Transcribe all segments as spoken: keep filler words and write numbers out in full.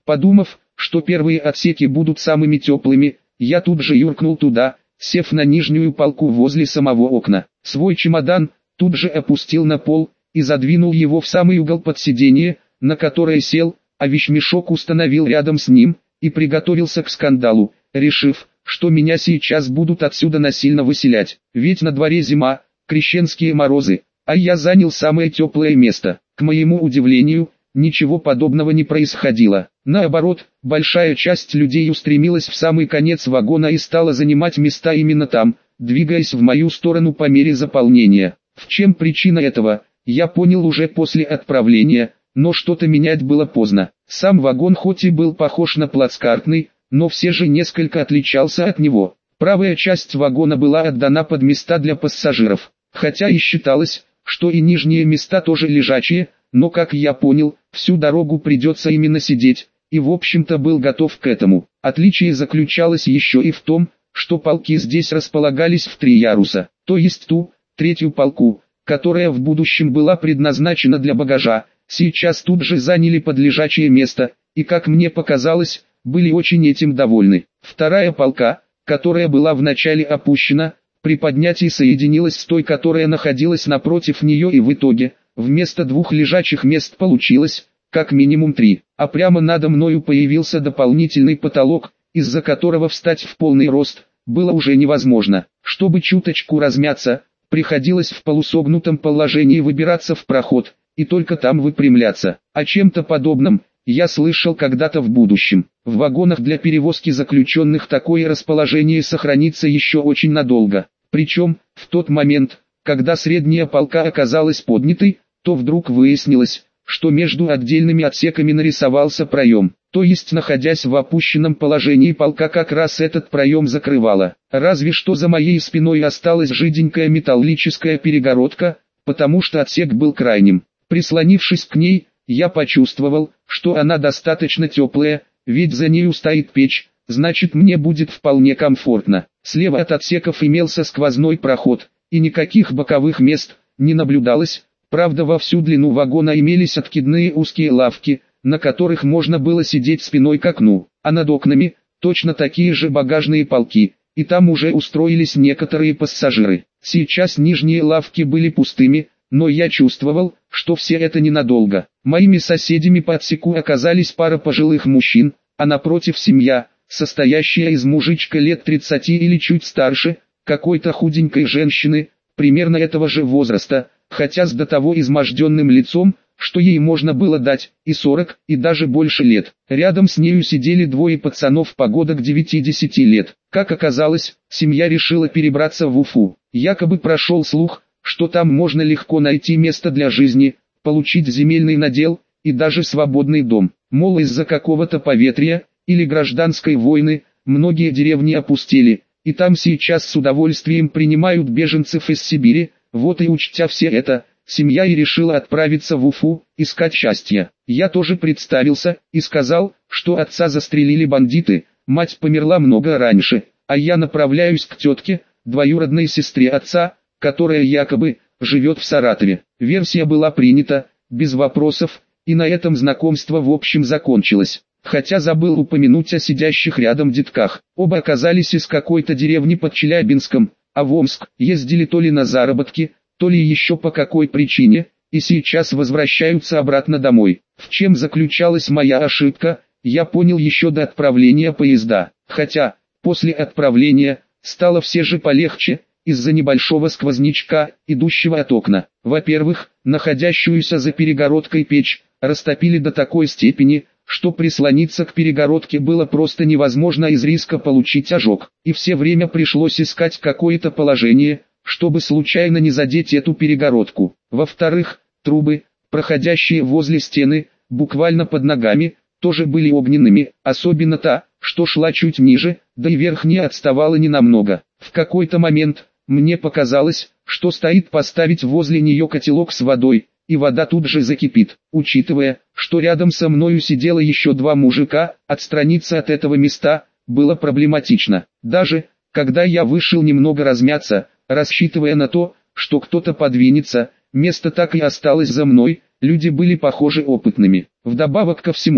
Подумав, что первые отсеки будут самыми теплыми, я тут же юркнул туда, сев на нижнюю полку возле самого окна. Свой чемодан тут же опустил на пол и задвинул его в самый угол под сиденье, на которое сел, а вещмешок установил рядом с ним и приготовился к скандалу, решив, что меня сейчас будут отсюда насильно выселять. Ведь на дворе зима, крещенские морозы, а я занял самое теплое место. К моему удивлению, ничего подобного не происходило. Наоборот, большая часть людей устремилась в самый конец вагона и стала занимать места именно там, двигаясь в мою сторону по мере заполнения. В чем причина этого, я понял уже после отправления, но что-то менять было поздно. Сам вагон хоть и был похож на плацкартный, но все же несколько отличался от него. Правая часть вагона была отдана под места для пассажиров, хотя и считалось, что и нижние места тоже лежачие, но, как я понял, всю дорогу придется именно сидеть, и в общем-то был готов к этому. Отличие заключалось еще и в том, что полки здесь располагались в три яруса, то есть ту, третью полку, которая в будущем была предназначена для багажа, сейчас тут же заняли подлежачее место, и, как мне показалось, были очень этим довольны. Вторая полка, которая была вначале опущена, при поднятии соединилась с той, которая находилась напротив нее, и в итоге, вместо двух лежачих мест получилось, как минимум три, а прямо надо мною появился дополнительный потолок, из-за которого встать в полный рост было уже невозможно. Чтобы чуточку размяться, приходилось в полусогнутом положении выбираться в проход, и только там выпрямляться. О чем-то подобном я слышал когда-то в будущем. В вагонах для перевозки заключенных такое расположение сохранится еще очень надолго. Причем, в тот момент, когда средняя полка оказалась поднятой, то вдруг выяснилось, что между отдельными отсеками нарисовался проем. То есть, находясь в опущенном положении, полка как раз этот проем закрывала. Разве что за моей спиной осталась жиденькая металлическая перегородка, потому что отсек был крайним. Прислонившись к ней, я почувствовал, что она достаточно теплая, ведь за нею стоит печь, значит мне будет вполне комфортно. Слева от отсеков имелся сквозной проход, и никаких боковых мест не наблюдалось. Правда, во всю длину вагона имелись откидные узкие лавки, на которых можно было сидеть спиной к окну, а над окнами точно такие же багажные полки, и там уже устроились некоторые пассажиры. Сейчас нижние лавки были пустыми, но я чувствовал, что все это ненадолго. Моими соседями по отсеку оказались пара пожилых мужчин, а напротив семья, состоящая из мужичка лет тридцати или чуть старше, какой-то худенькой женщины, примерно этого же возраста, хотя с до того изможденным лицом, что ей можно было дать и сорок, и даже больше лет. Рядом с нею сидели двое пацанов погодок девяти-десяти лет. Как оказалось, семья решила перебраться в Уфу. Якобы прошел слух, что там можно легко найти место для жизни, получить земельный надел и даже свободный дом. Мол, из-за какого-то поветрия или гражданской войны многие деревни опустели, и там сейчас с удовольствием принимают беженцев из Сибири. Вот и учтя все это, семья и решила отправиться в Уфу, искать счастья. Я тоже представился и сказал, что отца застрелили бандиты, мать померла много раньше, а я направляюсь к тетке, двоюродной сестре отца, которая якобы живет в Саратове. Версия была принята, без вопросов, и на этом знакомство в общем закончилось. Хотя забыл упомянуть о сидящих рядом детках. Оба оказались из какой-то деревни под Челябинском, а в Омск ездили то ли на заработки, то ли еще по какой причине, и сейчас возвращаются обратно домой. В чем заключалась моя ошибка, я понял еще до отправления поезда. Хотя, после отправления, стало все же полегче, из-за небольшого сквознячка, идущего от окна. Во-первых, находящуюся за перегородкой печь растопили до такой степени, что прислониться к перегородке было просто невозможно из риска получить ожог. И все время пришлось искать какое-то положение, чтобы случайно не задеть эту перегородку. Во-вторых, трубы, проходящие возле стены, буквально под ногами, тоже были огненными, особенно та, что шла чуть ниже, да и верхняя отставала ненамного. В какой-то момент мне показалось, что стоит поставить возле нее котелок с водой, и вода тут же закипит. Учитывая, что рядом со мною сидело еще два мужика, отстраниться от этого места было проблематично. Даже, когда я вышел немного размяться, рассчитывая на то, что кто-то подвинется, место так и осталось за мной, люди были похожи опытными. Вдобавок ко всему,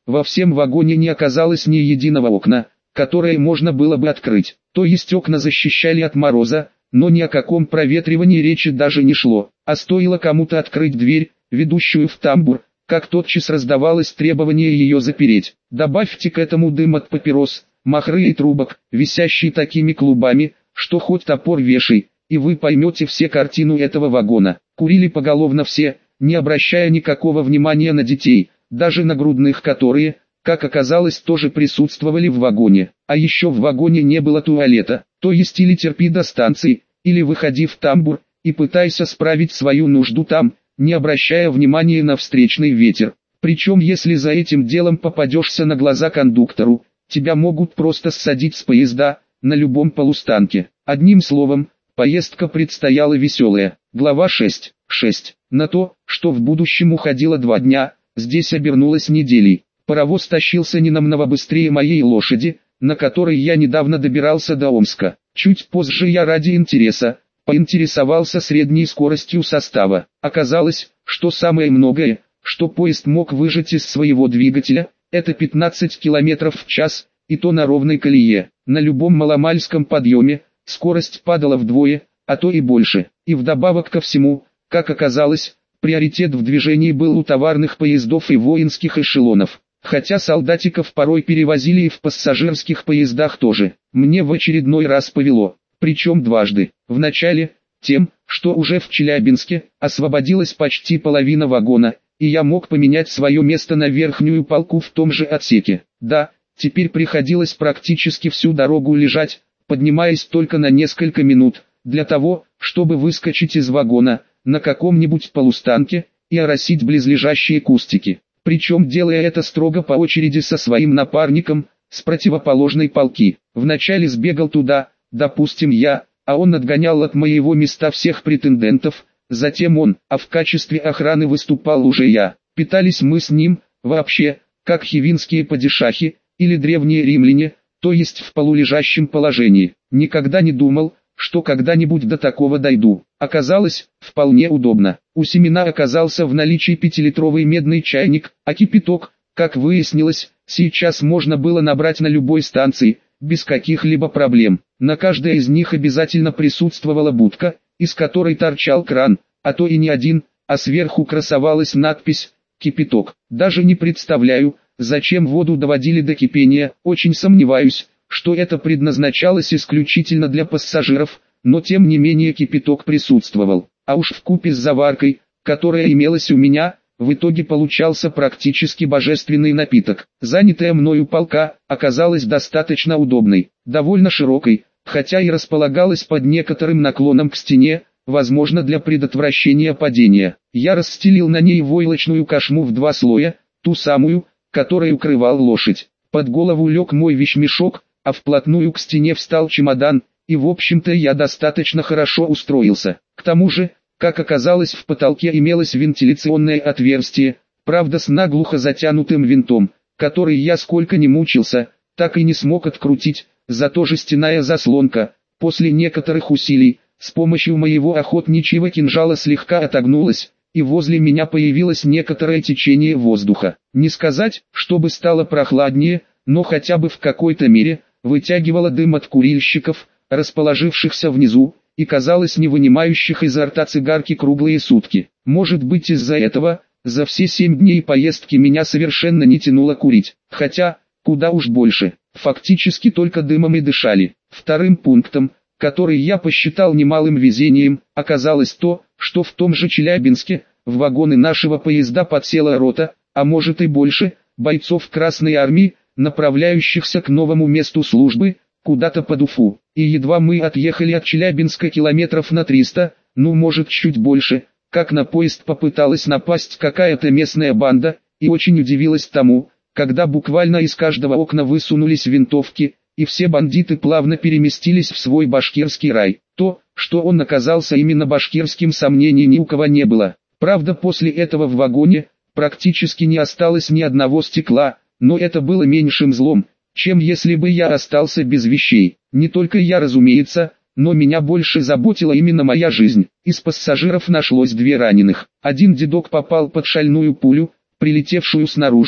Во всем вагоне не оказалось ни единого окна, которое можно было бы открыть. То есть окна защищали от мороза, но ни о каком проветривании речи даже не шло. А стоило кому-то открыть дверь, ведущую в тамбур, как тотчас раздавалось требование ее запереть. Добавьте к этому дым от папирос, махры и трубок, висящие такими клубами, что хоть топор вешай, и вы поймете все картину этого вагона. Курили поголовно все, не обращая никакого внимания на детей, даже на грудных, которые, как оказалось, тоже присутствовали в вагоне. А еще в вагоне не было туалета, то есть или терпи до станции, или выходи в тамбур, и пытайся справить свою нужду там, не обращая внимания на встречный ветер. Причем если за этим делом попадешься на глаза кондуктору, тебя могут просто ссадить с поезда, на любом полустанке. Одним словом, поездка предстояла веселая. Глава шесть. шесть. На то, что в будущем уходило два дня, здесь обернулось неделей. Паровоз тащился ненамного быстрее моей лошади, на которой я недавно добирался до Омска. Чуть позже я ради интереса поинтересовался средней скоростью состава. Оказалось, что самое многое, что поезд мог выжать из своего двигателя, это пятнадцать километров в час, и то на ровной колее. На любом маломальском подъеме скорость падала вдвое, а то и больше. И вдобавок ко всему, как оказалось, приоритет в движении был у товарных поездов и воинских эшелонов. Хотя солдатиков порой перевозили и в пассажирских поездах тоже. Мне в очередной раз повело, причем дважды. Вначале, тем, что уже в Челябинске освободилась почти половина вагона, и я мог поменять свое место на верхнюю полку в том же отсеке. Да, теперь приходилось практически всю дорогу лежать, поднимаясь только на несколько минут, для того, чтобы выскочить из вагона, на каком-нибудь полустанке, и оросить близлежащие кустики. Причем делая это строго по очереди со своим напарником, с противоположной полки. Вначале сбегал туда, допустим я, а он отгонял от моего места всех претендентов, затем он, а в качестве охраны выступал уже я. Питались мы с ним, вообще, как хивинские падишахи, или древние римляне, то есть в полулежащем положении. Никогда не думал, что когда-нибудь до такого дойду. Оказалось, вполне удобно. У Семена оказался в наличии пятилитровый медный чайник, а кипяток, как выяснилось, сейчас можно было набрать на любой станции, без каких-либо проблем. На каждой из них обязательно присутствовала будка, из которой торчал кран, а то и не один, а сверху красовалась надпись «Кипяток». Даже не представляю, зачем воду доводили до кипения, очень сомневаюсь, что это предназначалось исключительно для пассажиров, но тем не менее кипяток присутствовал. А уж вкупе с заваркой, которая имелась у меня, в итоге получался практически божественный напиток. Занятая мною полка оказалась достаточно удобной, довольно широкой, хотя и располагалась под некоторым наклоном к стене, возможно для предотвращения падения. Я расстелил на ней войлочную кошму в два слоя, ту самую, которой укрывал лошадь. Под голову лег мой вещмешок, а вплотную к стене встал чемодан, и в общем-то я достаточно хорошо устроился. К тому же, как оказалось, в потолке имелось вентиляционное отверстие, правда с наглухо затянутым винтом, который я сколько ни мучился, так и не смог открутить, зато жестяная заслонка, после некоторых усилий, с помощью моего охотничьего кинжала слегка отогнулась, и возле меня появилось некоторое течение воздуха. Не сказать, чтобы стало прохладнее, но хотя бы в какой-то мере вытягивало дым от курильщиков, расположившихся внизу, и казалось не вынимающих изо рта цигарки круглые сутки. Может быть из-за этого, за все семь дней поездки меня совершенно не тянуло курить, хотя, куда уж больше, фактически только дымом и дышали. Вторым пунктом, который я посчитал немалым везением, оказалось то, что в том же Челябинске, в вагоны нашего поезда подсела рота, а может и больше, бойцов Красной Армии, направляющихся к новому месту службы, куда-то под Уфу. И едва мы отъехали от Челябинска километров на триста, ну может чуть больше, как на поезд попыталась напасть какая-то местная банда, и очень удивилась тому, когда буквально из каждого окна высунулись винтовки, и все бандиты плавно переместились в свой башкирский рай. То, что он оказался именно башкирским, сомнений ни у кого не было. Правда, после этого в вагоне практически не осталось ни одного стекла, но это было меньшим злом, чем если бы я остался без вещей. Не только я, разумеется, но меня больше заботила именно моя жизнь. Из пассажиров нашлось две раненых. Один дедок попал под шальную пулю, прилетевшую снаружи,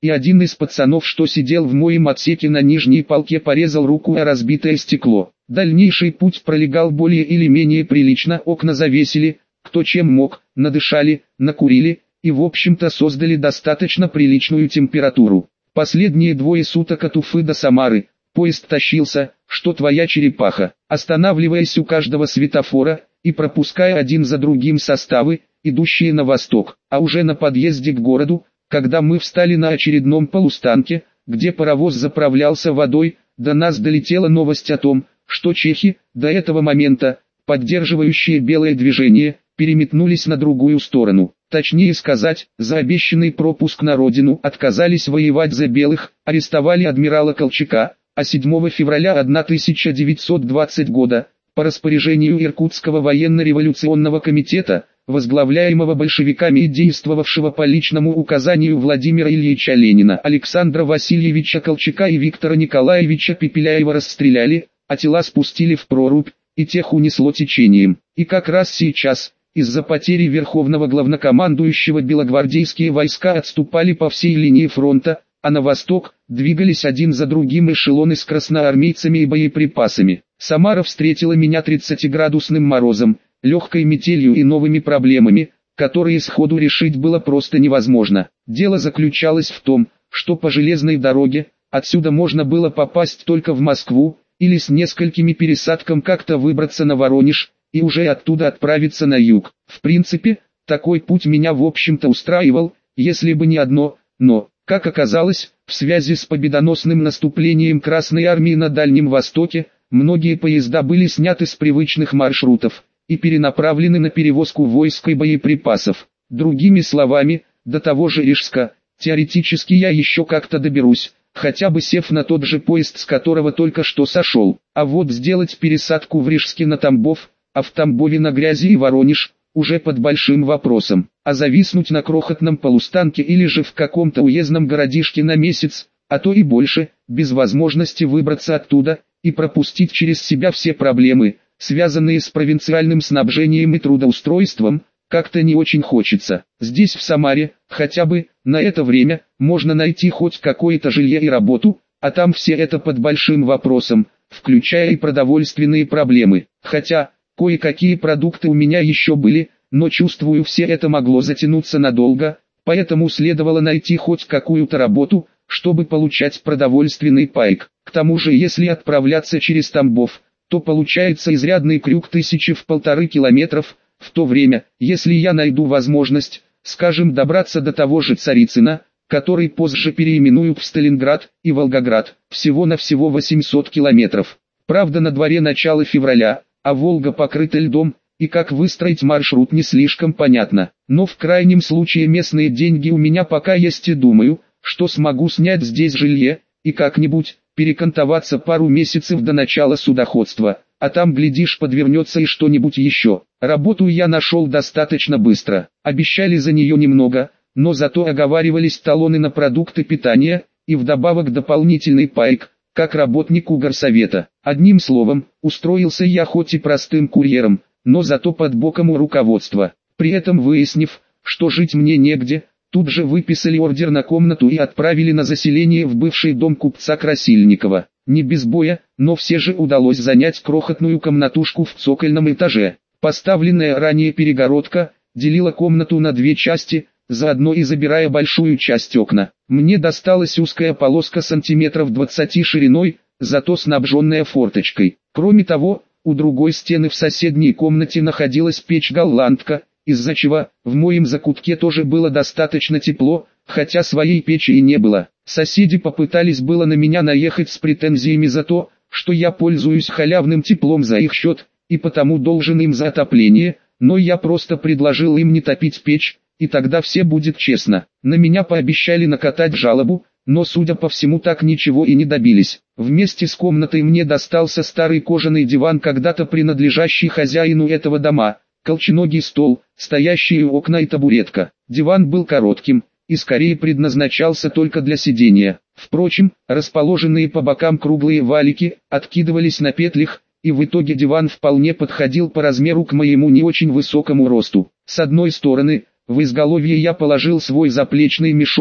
и один из пацанов, что сидел в моем отсеке на нижней полке, порезал руку о разбитое стекло. Дальнейший путь пролегал более или менее прилично, окна завесили, кто чем мог, надышали, накурили, и в общем-то создали достаточно приличную температуру. Последние двое суток от Уфы до Самары, поезд тащился, что твоя черепаха, останавливаясь у каждого светофора, и пропуская один за другим составы, идущие на восток, а уже на подъезде к городу, когда мы встали на очередном полустанке, где паровоз заправлялся водой, до нас долетела новость о том, что чехи, до этого момента, поддерживающие белое движение, переметнулись на другую сторону. Точнее сказать, за обещанный пропуск на родину отказались воевать за белых, арестовали адмирала Колчака, а седьмого февраля тысяча девятьсот двадцатого года, по распоряжению Иркутского военно-революционного комитета, возглавляемого большевиками и действовавшего по личному указанию Владимира Ильича Ленина, Александра Васильевича Колчака и Виктора Николаевича Пепеляева расстреляли, а тела спустили в прорубь, и тех унесло течением. И как раз сейчас, из-за потери верховного главнокомандующего белогвардейские войска отступали по всей линии фронта, а на восток двигались один за другим эшелоны с красноармейцами и боеприпасами. Самара встретила меня тридцатиградусным морозом, легкой метелью и новыми проблемами, которые сходу решить было просто невозможно. Дело заключалось в том, что по железной дороге, отсюда можно было попасть только в Москву, или с несколькими пересадками как-то выбраться на Воронеж, и уже оттуда отправиться на юг. В принципе, такой путь меня в общем-то устраивал, если бы не одно «но». Как оказалось, в связи с победоносным наступлением Красной Армии на Дальнем Востоке, многие поезда были сняты с привычных маршрутов и перенаправлены на перевозку войск и боеприпасов. Другими словами, до того же Рижска, теоретически я еще как-то доберусь, хотя бы сев на тот же поезд, с которого только что сошел. А вот сделать пересадку в Рижске на Тамбов, а в Тамбове на Грязи и Воронеж, уже под большим вопросом. А зависнуть на крохотном полустанке или же в каком-то уездном городишке на месяц, а то и больше, без возможности выбраться оттуда, и пропустить через себя все проблемы, связанные с провинциальным снабжением и трудоустройством, как-то не очень хочется. Здесь в Самаре, хотя бы, на это время, можно найти хоть какое-то жилье и работу, а там все это под большим вопросом, включая и продовольственные проблемы. Хотя, кое-какие продукты у меня еще были, но чувствую, все это могло затянуться надолго, поэтому следовало найти хоть какую-то работу, чтобы получать продовольственный пайк. К тому же, если отправляться через Тамбов, то получается изрядный крюк тысячи в полторы километров, в то время, если я найду возможность, скажем, добраться до того же Царицына, который позже переименуют в Сталинград и Волгоград, всего-навсего восемьсот километров. Правда, на дворе начало февраля, а Волга покрыта льдом, и как выстроить маршрут не слишком понятно. Но в крайнем случае местные деньги у меня пока есть, и думаю, что смогу снять здесь жилье, и как-нибудь перекантоваться пару месяцев до начала судоходства, а там, глядишь, подвернется и что-нибудь еще. Работу я нашел достаточно быстро, обещали за нее немного, но зато оговаривались талоны на продукты питания, и вдобавок дополнительный пайк, как работнику горсовета. Одним словом, устроился я хоть и простым курьером, но зато под боком у руководства. При этом выяснив, что жить мне негде, тут же выписали ордер на комнату и отправили на заселение в бывший дом купца Красильникова. Не без боя, но все же удалось занять крохотную комнатушку в цокольном этаже. Поставленная ранее перегородка делила комнату на две части, заодно и забирая большую часть окна. Мне досталась узкая полоска сантиметров двадцати шириной, зато снабженная форточкой. Кроме того, у другой стены в соседней комнате находилась печь-голландка, из-за чего в моем закутке тоже было достаточно тепло, хотя своей печи и не было. Соседи попытались было на меня наехать с претензиями за то, что я пользуюсь халявным теплом за их счет, и потому должен им за отопление, но я просто предложил им не топить печь, и тогда все будет честно. На меня пообещали накатать жалобу, но судя по всему так ничего и не добились. Вместе с комнатой мне достался старый кожаный диван, когда-то принадлежащий хозяину этого дома, колченогий стол, стоящие окна и табуретка. Диван был коротким и скорее предназначался только для сидения. Впрочем, расположенные по бокам круглые валики откидывались на петлях, и в итоге диван вполне подходил по размеру к моему не очень высокому росту. С одной стороны, в изголовье я положил свой заплечный мешок,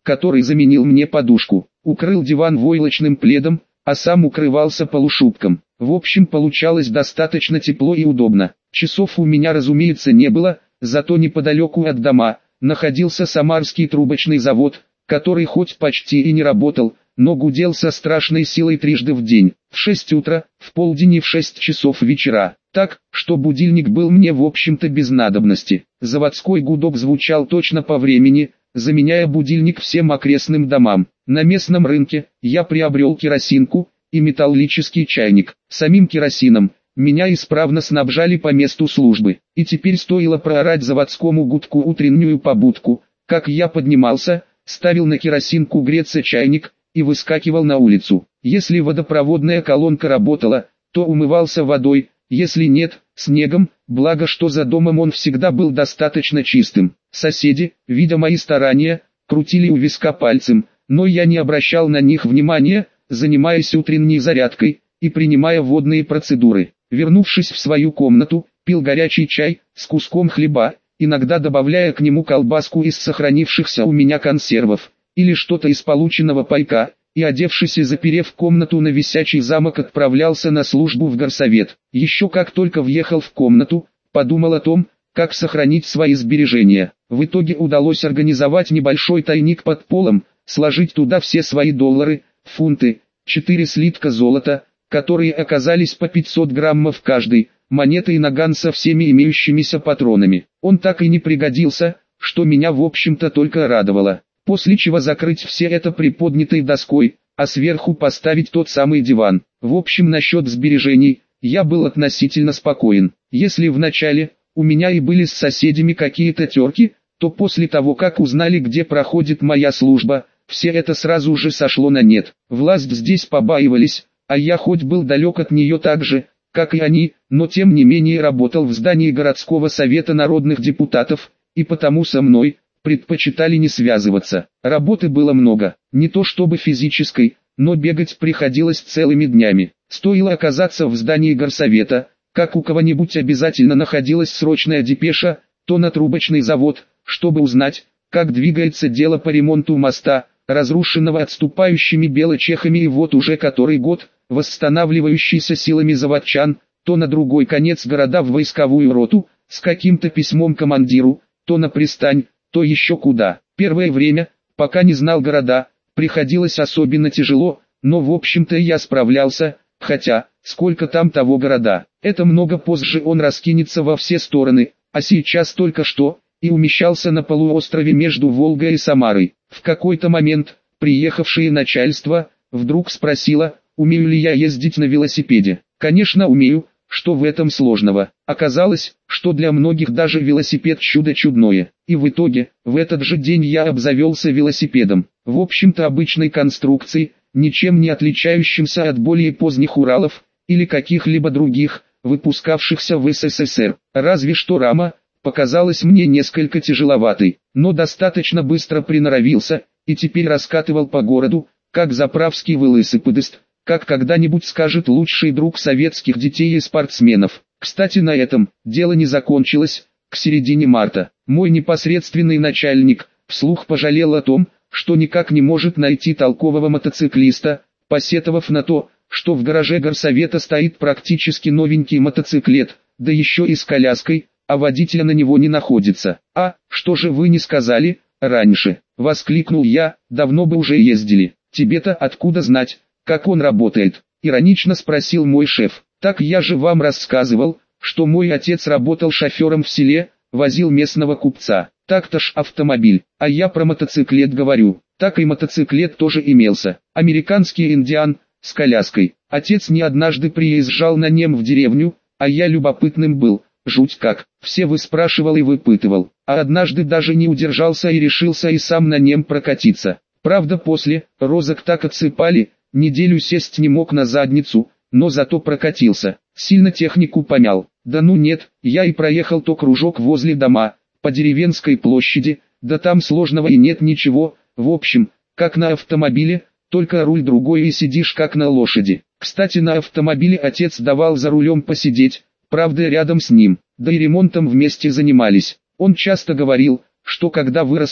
который заменил мне подушку. Укрыл диван войлочным пледом, а сам укрывался полушубком. В общем, получалось достаточно тепло и удобно. Часов у меня, разумеется, не было, зато неподалеку от дома находился Самарский трубочный завод, который хоть почти и не работал, но гудел со страшной силой трижды в день, в шесть утра, в полдень и в шесть часов вечера, так, что будильник был мне в общем-то без надобности. Заводской гудок звучал точно по времени, заменяя будильник всем окрестным домам. На местном рынке я приобрел керосинку и металлический чайник. Самим керосином меня исправно снабжали по месту службы, и теперь стоило проорать заводскому гудку утреннюю побудку, как я поднимался, ставил на керосинку греться чайник и выскакивал на улицу. Если водопроводная колонка работала, то умывался водой, если нет, снегом, благо что за домом он всегда был достаточно чистым. Соседи, видя мои старания, крутили у виска пальцем, но я не обращал на них внимания, занимаясь утренней зарядкой и принимая водные процедуры. Вернувшись в свою комнату, пил горячий чай с куском хлеба, иногда добавляя к нему колбаску из сохранившихся у меня консервов, или что-то из полученного пайка, и, одевшись и заперев комнату на висячий замок, отправлялся на службу в горсовет. Еще как только въехал в комнату, подумал о том, как сохранить свои сбережения. В итоге удалось организовать небольшой тайник под полом, сложить туда все свои доллары, фунты, четыре слитка золота, которые оказались по пятьсот граммов каждый, монеты и наган со всеми имеющимися патронами. Он так и не пригодился, что меня в общем-то только радовало. После чего закрыть все это приподнятой доской, а сверху поставить тот самый диван. В общем, насчет сбережений, я был относительно спокоен. Если в начале у меня и были с соседями какие-то терки, то после того, как узнали, где проходит моя служба, все это сразу же сошло на нет. Власть здесь побаивались, а я хоть был далек от нее так же, как и они, но тем не менее работал в здании городского совета народных депутатов, и потому со мной предпочитали не связываться. Работы было много, не то чтобы физической, но бегать приходилось целыми днями. Стоило оказаться в здании горсовета, как у кого-нибудь обязательно находилась срочная депеша, то на трубочный завод, чтобы узнать, как двигается дело по ремонту моста, разрушенного отступающими белочехами и вот уже который год, восстанавливающийся силами заводчан, то на другой конец города в войсковую роту, с каким-то письмом командиру, то на пристань, то еще куда. Первое время, пока не знал города, приходилось особенно тяжело, но в общем-то я справлялся, хотя, сколько там того города, это много позже он раскинется во все стороны, а сейчас только что, и умещался на полуострове между Волгой и Самарой. В какой-то момент, приехавшее начальство, вдруг спросило, умею ли я ездить на велосипеде. Конечно умею, что в этом сложного. Оказалось, что для многих даже велосипед чудо чудное. И в итоге, в этот же день я обзавелся велосипедом. В общем-то обычной конструкции, ничем не отличающимся от более поздних Уралов, или каких-либо других, выпускавшихся в СССР. Разве что рама показалась мне несколько тяжеловатой, но достаточно быстро приноровился, и теперь раскатывал по городу, как заправский велосипедист, как когда-нибудь скажет лучший друг советских детей и спортсменов. Кстати, на этом дело не закончилось. К середине марта мой непосредственный начальник вслух пожалел о том, что никак не может найти толкового мотоциклиста, посетовав на то, что в гараже горсовета стоит практически новенький мотоциклет, да еще и с коляской, а водителя на него не находится. «А, что же вы не сказали раньше?» — воскликнул я, «давно бы уже ездили». «Тебе-то откуда знать, как он работает?» — иронично спросил мой шеф. «Так я же вам рассказывал, что мой отец работал шофером в селе, возил местного купца. Так-то ж автомобиль, а я про мотоциклет говорю». Так и мотоциклет тоже имелся. Американский индиан, с коляской. Отец не однажды приезжал на нем в деревню, а я любопытным был. Жуть как, все выспрашивал и выпытывал, а однажды даже не удержался и решился и сам на нем прокатиться. Правда после, розок так отсыпали, неделю сесть не мог на задницу, но зато прокатился, сильно технику помял. Да ну нет, я и проехал то кружок возле дома, по деревенской площади, да там сложного и нет ничего, в общем, как на автомобиле, только руль другой и сидишь как на лошади. Кстати, на автомобиле отец давал за рулем посидеть, правда рядом с ним, да и ремонтом вместе занимались. Он часто говорил, что когда вырасту,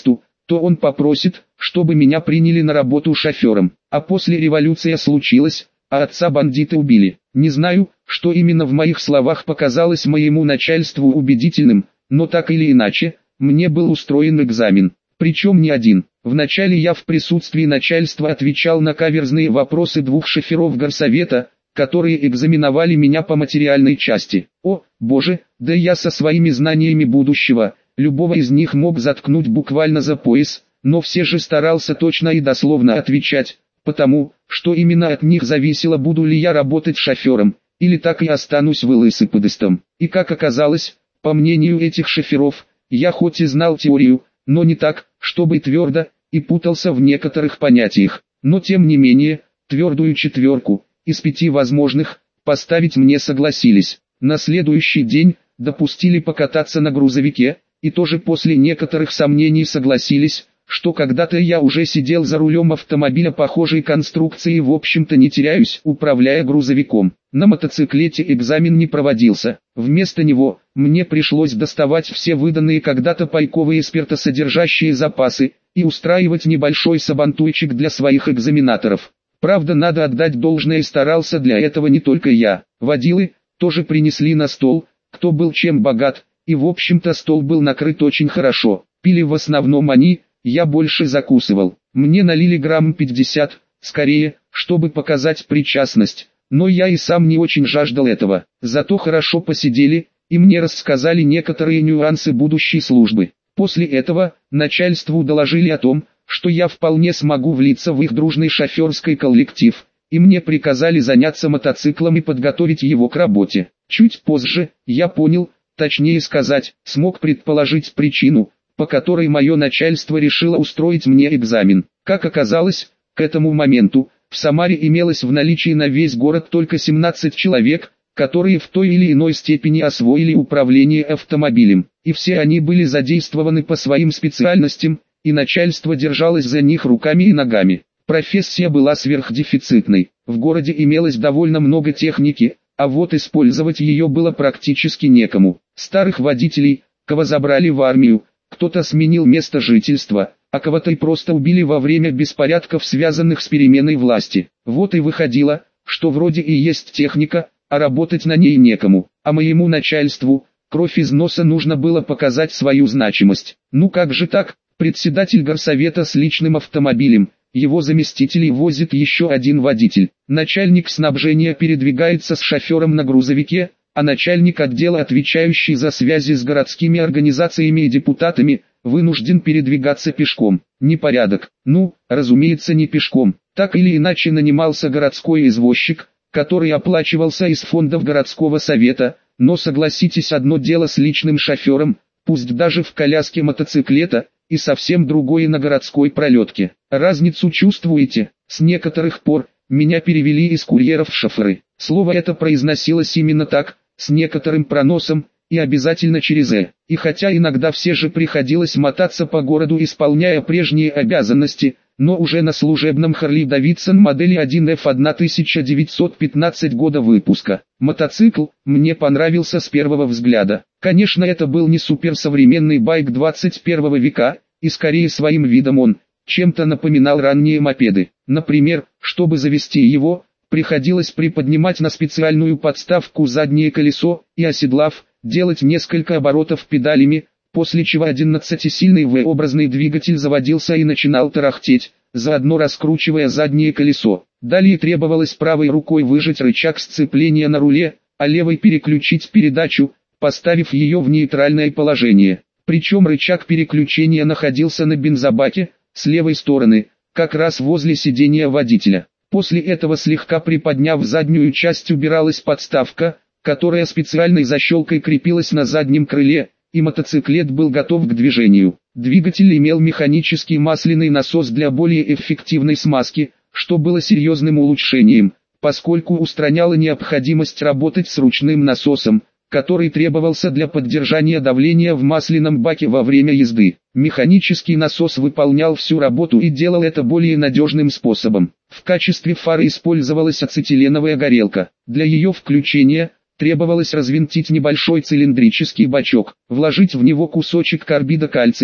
то он попросит, чтобы меня приняли на работу шофером. А после революция случилась, а отца бандиты убили. Не знаю, что именно в моих словах показалось моему начальству убедительным, но так или иначе, мне был устроен экзамен. Причем не один. Вначале я в присутствии начальства отвечал на каверзные вопросы двух шоферов горсовета, которые экзаменовали меня по материальной части. О, боже, да я со своими знаниями будущего, любого из них мог заткнуть буквально за пояс, но все же старался точно и дословно отвечать, потому, что именно от них зависело, буду ли я работать шофером, или так и останусь велосипедистом. И как оказалось, по мнению этих шоферов, я хоть и знал теорию, но не так, чтобы твердо, и путался в некоторых понятиях. Но тем не менее, твердую четверку, из пяти возможных, поставить мне согласились. На следующий день, допустили покататься на грузовике, и тоже после некоторых сомнений согласились, что когда-то я уже сидел за рулем автомобиля похожей конструкции и в общем-то не теряюсь, управляя грузовиком. На мотоциклете экзамен не проводился. Вместо него, мне пришлось доставать все выданные когда-то пайковые спиртосодержащие запасы, и устраивать небольшой сабантуйчик для своих экзаменаторов. Правда, надо отдать должное, старался для этого не только я. Водилы тоже принесли на стол, кто был чем богат, и в общем-то стол был накрыт очень хорошо. Пили в основном они, я больше закусывал. Мне налили грамм пятьдесят, скорее, чтобы показать причастность, но я и сам не очень жаждал этого. Зато хорошо посидели, и мне рассказали некоторые нюансы будущей службы. После этого, начальству доложили о том, что я вполне смогу влиться в их дружный шоферский коллектив, и мне приказали заняться мотоциклом и подготовить его к работе. Чуть позже, я понял, точнее сказать, смог предположить причину, по которой мое начальство решило устроить мне экзамен. Как оказалось, к этому моменту, в Самаре имелось в наличии на весь город только семнадцать человек, которые в той или иной степени освоили управление автомобилем, и все они были задействованы по своим специальностям, и начальство держалось за них руками и ногами. Профессия была сверхдефицитной, в городе имелось довольно много техники, а вот использовать ее было практически некому. Старых водителей, кого забрали в армию, кто-то сменил место жительства, а кого-то и просто убили во время беспорядков, связанных с переменой власти. Вот и выходило, что вроде и есть техника, а работать на ней некому. А моему начальству, кровь из носа, нужно было показать свою значимость. Ну как же так, председатель горсовета с личным автомобилем, его заместителей возит еще один водитель. Начальник снабжения передвигается с шофером на грузовике, а начальник отдела, отвечающий за связи с городскими организациями и депутатами, вынужден передвигаться пешком. Непорядок. Ну, разумеется, не пешком. Так или иначе нанимался городской извозчик, который оплачивался из фондов городского совета, но согласитесь, одно дело с личным шофером, пусть даже в коляске мотоциклета, и совсем другое на городской пролетке. Разницу чувствуете? С некоторых пор меня перевели из курьеров в шоферы. Слово это произносилось именно так, с некоторым проносом, и обязательно через «э». И хотя иногда все же приходилось мотаться по городу, исполняя прежние обязанности, но уже на служебном Харли Дэвидсон модели один эф тысяча девятьсот пятнадцатого года выпуска. Мотоцикл мне понравился с первого взгляда. Конечно, это был не суперсовременный байк двадцать первого века, и скорее своим видом он чем-то напоминал ранние мопеды. Например, чтобы завести его, приходилось приподнимать на специальную подставку заднее колесо и, оседлав, делать несколько оборотов педалями, после чего одиннадцатисильный вэ-образный двигатель заводился и начинал тарахтеть, заодно раскручивая заднее колесо. Далее требовалось правой рукой выжать рычаг сцепления на руле, а левой переключить передачу, поставив ее в нейтральное положение. Причем рычаг переключения находился на бензобаке, с левой стороны, как раз возле сидения водителя. После этого, слегка приподняв заднюю часть, убиралась подставка, которая специальной защелкой крепилась на заднем крыле, и мотоциклет был готов к движению. Двигатель имел механический масляный насос для более эффективной смазки, что было серьезным улучшением, поскольку устраняло необходимость работать с ручным насосом, который требовался для поддержания давления в масляном баке во время езды. Механический насос выполнял всю работу и делал это более надежным способом. В качестве фары использовалась ацетиленовая горелка. Для ее включения требовалось развинтить небольшой цилиндрический бачок, вложить в него кусочек карбида кальция,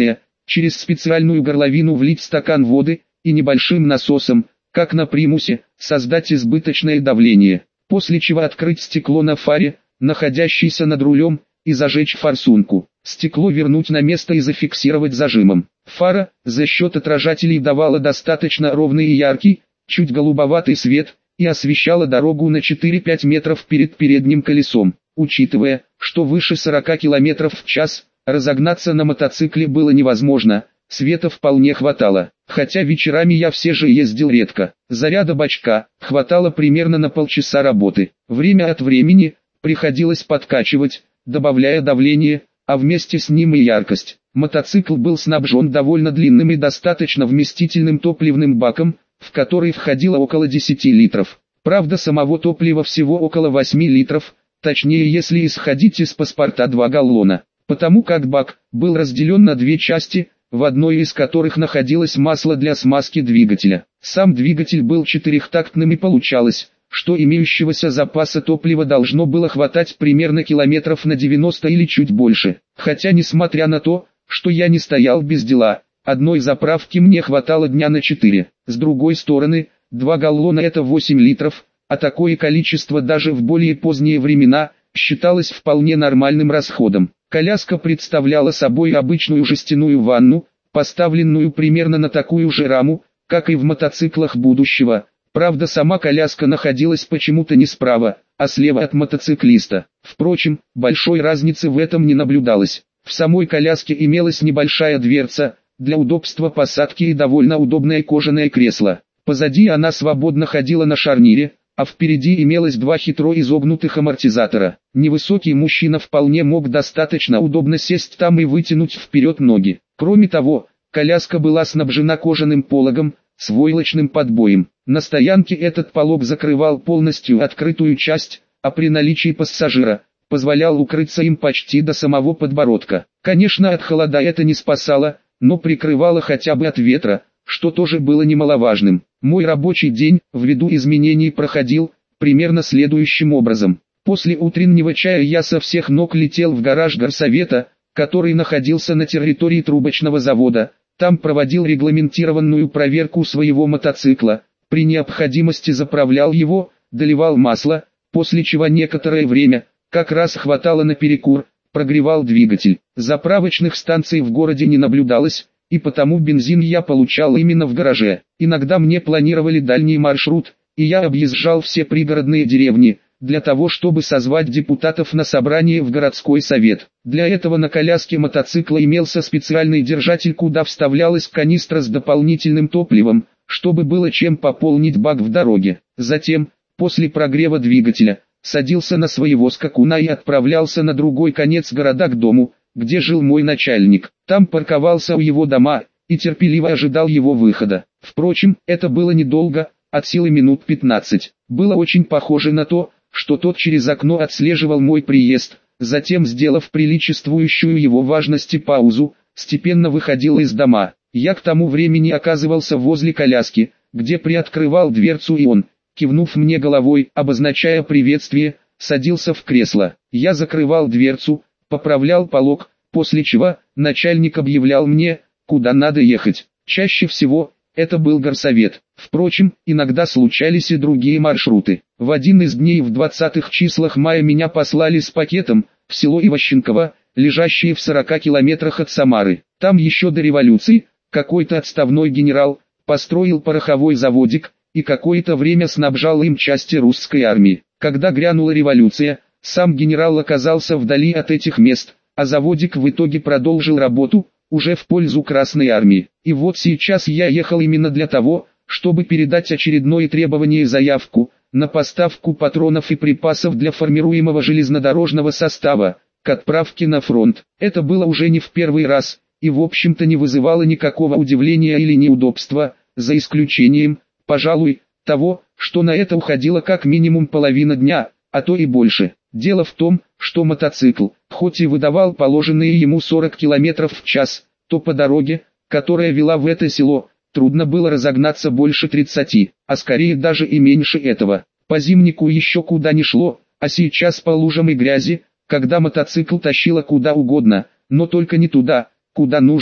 через специальную горловину влить стакан воды и небольшим насосом, как на примусе, создать избыточное давление, после чего открыть стекло на фаре, находящейся над рулем, и зажечь форсунку. Стекло вернуть на место и зафиксировать зажимом. Фара, за счет отражателей, давала достаточно ровный и яркий, чуть голубоватый свет, и освещала дорогу на четыре-пять метров перед передним колесом. Учитывая, что выше сорока километров в час, разогнаться на мотоцикле было невозможно, света вполне хватало. Хотя вечерами я все же ездил редко. Заряда бачка хватало примерно на полчаса работы. Время от времени приходилось подкачивать, добавляя давление, а вместе с ним и яркость. Мотоцикл был снабжен довольно длинным и достаточно вместительным топливным баком, в который входило около десяти литров. Правда, самого топлива всего около восьми литров, точнее если исходить из паспорта два галлона. Потому как бак был разделен на две части, в одной из которых находилось масло для смазки двигателя. Сам двигатель был четырехтактным и получалось, что имеющегося запаса топлива должно было хватать примерно километров на девяносто или чуть больше. Хотя несмотря на то, что я не стоял без дела, одной заправки мне хватало дня на четыре. С другой стороны, два галлона это восемь литров, а такое количество даже в более поздние времена считалось вполне нормальным расходом. Коляска представляла собой обычную жестяную ванну, поставленную примерно на такую же раму, как и в мотоциклах будущего. Правда, сама коляска находилась почему-то не справа, а слева от мотоциклиста. Впрочем, большой разницы в этом не наблюдалось. В самой коляске имелась небольшая дверца, для удобства посадки и довольно удобное кожаное кресло. Позади она свободно ходила на шарнире, а впереди имелось два хитро изогнутых амортизатора. Невысокий мужчина вполне мог достаточно удобно сесть там и вытянуть вперед ноги. Кроме того, коляска была снабжена кожаным пологом, с войлочным подбоем. На стоянке этот полог закрывал полностью открытую часть, а при наличии пассажира, позволял укрыться им почти до самого подбородка. Конечно, от холода это не спасало, но прикрывало хотя бы от ветра, что тоже было немаловажным. Мой рабочий день, ввиду изменений, проходил примерно следующим образом. После утреннего чая я со всех ног летел в гараж горсовета, который находился на территории трубочного завода. Там проводил регламентированную проверку своего мотоцикла, при необходимости заправлял его, доливал масло, после чего некоторое время, как раз хватало на перекур, прогревал двигатель. Заправочных станций в городе не наблюдалось, и потому бензин я получал именно в гараже. Иногда мне планировали дальний маршрут, и я объезжал все пригородные деревни, для того чтобы созвать депутатов на собрание в городской совет. Для этого на коляске мотоцикла имелся специальный держатель, куда вставлялась канистра с дополнительным топливом, чтобы было чем пополнить бак в дороге. Затем, после прогрева двигателя, садился на своего скакуна и отправлялся на другой конец города к дому, где жил мой начальник. Там парковался у его дома и терпеливо ожидал его выхода. Впрочем, это было недолго, от силы минут пятнадцать. Было очень похоже на то, что тот через окно отслеживал мой приезд, затем, сделав приличествующую его важности паузу, степенно выходил из дома. Я к тому времени оказывался возле коляски, где приоткрывал дверцу, и он, кивнув мне головой, обозначая приветствие, садился в кресло. Я закрывал дверцу, поправлял полог, после чего начальник объявлял мне, куда надо ехать. Чаще всего это был горсовет. Впрочем, иногда случались и другие маршруты. В один из дней в двадцатых числах мая меня послали с пакетом в село Иващенково, лежащее в сорока километрах от Самары. Там еще до революции какой-то отставной генерал построил пороховой заводик и какое-то время снабжал им части русской армии. Когда грянула революция, сам генерал оказался вдали от этих мест, а заводик в итоге продолжил работу, уже в пользу Красной армии. И вот сейчас я ехал именно для того, чтобы передать очередное требование и заявку на поставку патронов и припасов для формируемого железнодорожного состава к отправке на фронт. Это было уже не в первый раз, и в общем-то не вызывало никакого удивления или неудобства, за исключением, пожалуй, того, что на это уходило как минимум половина дня, а то и больше. Дело в том, что мотоцикл, хоть и выдавал положенные ему сорок километров в час, то по дороге, которая вела в это село, трудно было разогнаться больше тридцати, а скорее даже и меньше этого. По зимнику еще куда ни шло, а сейчас по лужам и грязи, когда мотоцикл тащило куда угодно, но только не туда, куда нужно,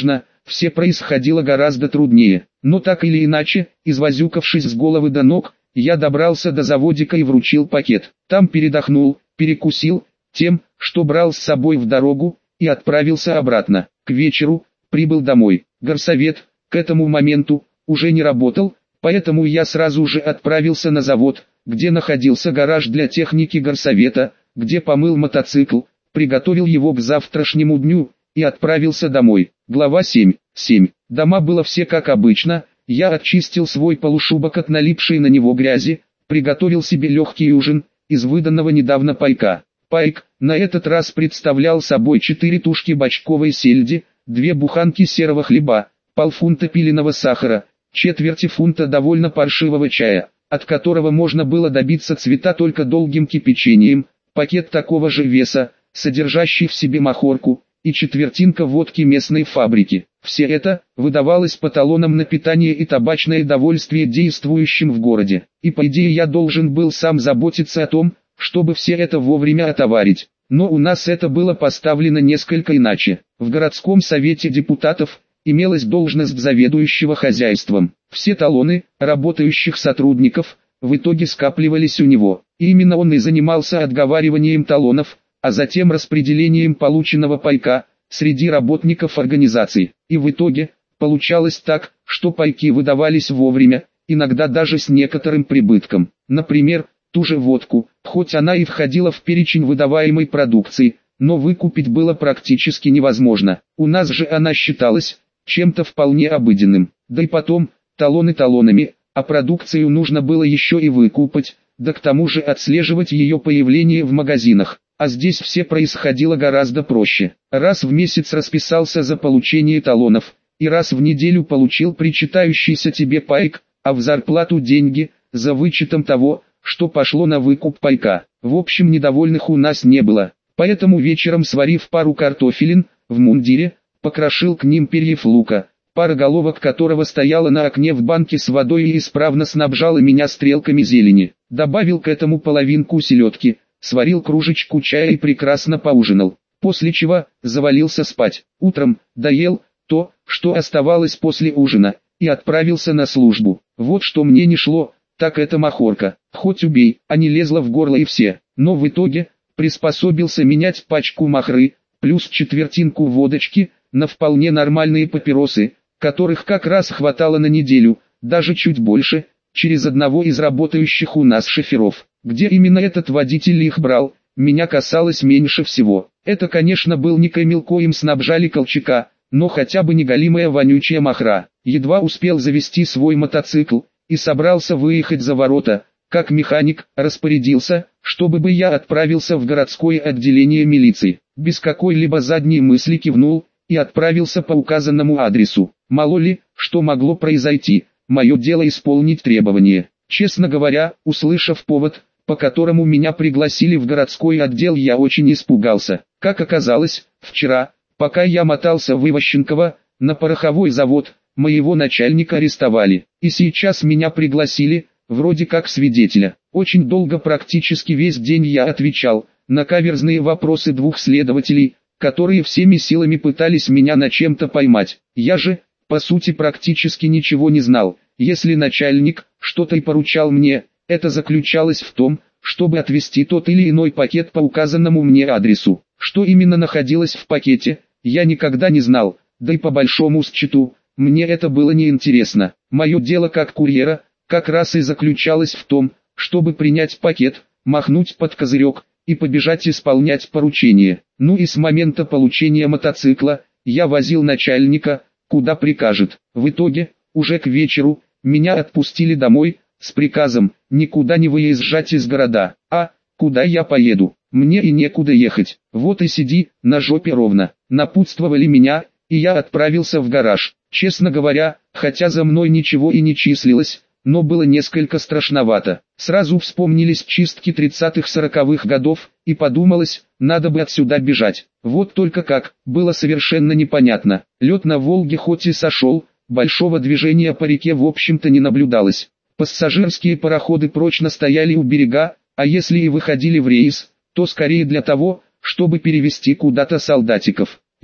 все происходило гораздо труднее. Но так или иначе, извозюкавшись с головы до ног, я добрался до заводика и вручил пакет. Там передохнул, перекусил тем, что брал с собой в дорогу, и отправился обратно. К вечеру прибыл домой. Горсовет к этому моменту уже не работал, поэтому я сразу же отправился на завод, где находился гараж для техники горсовета, где помыл мотоцикл, приготовил его к завтрашнему дню и отправился домой. Глава семь. семь. Дома было все как обычно. Я очистил свой полушубок от налипшей на него грязи, приготовил себе легкий ужин из выданного недавно пайка. Пайк на этот раз представлял собой четыре тушки бочковой сельди, две буханки серого хлеба, полфунта пиленого сахара, четверти фунта довольно паршивого чая, от которого можно было добиться цвета только долгим кипячением, пакет такого же веса, содержащий в себе махорку, и четвертинка водки местной фабрики. Все это выдавалось по талонам на питание и табачное довольствие действующим в городе. И по идее я должен был сам заботиться о том, чтобы все это вовремя отоварить. Но у нас это было поставлено несколько иначе. В городском совете депутатов имелась должность заведующего хозяйством. Все талоны работающих сотрудников в итоге скапливались у него. И именно он и занимался отговариванием талонов, а затем распределением полученного пайка среди работников организации. И в итоге получалось так, что пайки выдавались вовремя, иногда даже с некоторым прибытком. Например, ту же водку, хоть она и входила в перечень выдаваемой продукции, но выкупить было практически невозможно. У нас же она считалась чем-то вполне обыденным. Да и потом, талоны талонами, а продукцию нужно было еще и выкупать, да к тому же отслеживать ее появление в магазинах. А здесь все происходило гораздо проще. Раз в месяц расписался за получение талонов, и раз в неделю получил причитающийся тебе пайк, а в зарплату деньги, за вычетом того, что пошло на выкуп пайка. В общем, недовольных у нас не было. Поэтому вечером, сварив пару картофелин в мундире, покрошил к ним перьев лука, пара головок которого стояла на окне в банке с водой и исправно снабжала меня стрелками зелени. Добавил к этому половинку селедки, сварил кружечку чая и прекрасно поужинал, после чего завалился спать. Утром доел то, что оставалось после ужина, и отправился на службу. Вот что мне не шло, так это махорка. Хоть убей, а не лезла в горло и все. Но в итоге приспособился менять пачку махры, плюс четвертинку водочки, на вполне нормальные папиросы, которых как раз хватало на неделю, даже чуть больше, через одного из работающих у нас шоферов. Где именно этот водитель их брал, меня касалось меньше всего. Это, конечно, был не камилко, им снабжали Колчака, но хотя бы не голимая вонючая махра. Едва успел завести свой мотоцикл и собрался выехать за ворота, как механик распорядился, чтобы бы я отправился в городское отделение милиции. Без какой-либо задней мысли кивнул и отправился по указанному адресу. Мало ли, что могло произойти, мое дело исполнить требования. Честно говоря, услышав повод, по которому меня пригласили в городской отдел, я очень испугался. Как оказалось, вчера, пока я мотался в Иващенково, на пороховой завод, моего начальника арестовали. И сейчас меня пригласили, вроде как свидетеля. Очень долго, практически весь день я отвечал на каверзные вопросы двух следователей, которые всеми силами пытались меня на чем-то поймать. Я же, по сути, практически ничего не знал. Если начальник что-то и поручал мне, это заключалось в том, чтобы отвезти тот или иной пакет по указанному мне адресу. Что именно находилось в пакете, я никогда не знал, да и по большому счету, мне это было неинтересно. Мое дело как курьера, как раз и заключалось в том, чтобы принять пакет, махнуть под козырек, и побежать исполнять поручение. Ну и с момента получения мотоцикла, я возил начальника, куда прикажет. В итоге, уже к вечеру, меня отпустили домой, с приказом никуда не выезжать из города. А, куда я поеду? Мне и некуда ехать. Вот и сиди на жопе ровно. Напутствовали меня, и я отправился в гараж. Честно говоря, хотя за мной ничего и не числилось, но было несколько страшновато. Сразу вспомнились чистки тридцатых-сороковых годов, и подумалось, надо бы отсюда бежать. Вот только как, было совершенно непонятно. Лед на Волге хоть и сошел, большого движения по реке в общем-то не наблюдалось. Пассажирские пароходы прочно стояли у берега, а если и выходили в рейс, то скорее для того, чтобы перевезти куда-то солдатиков.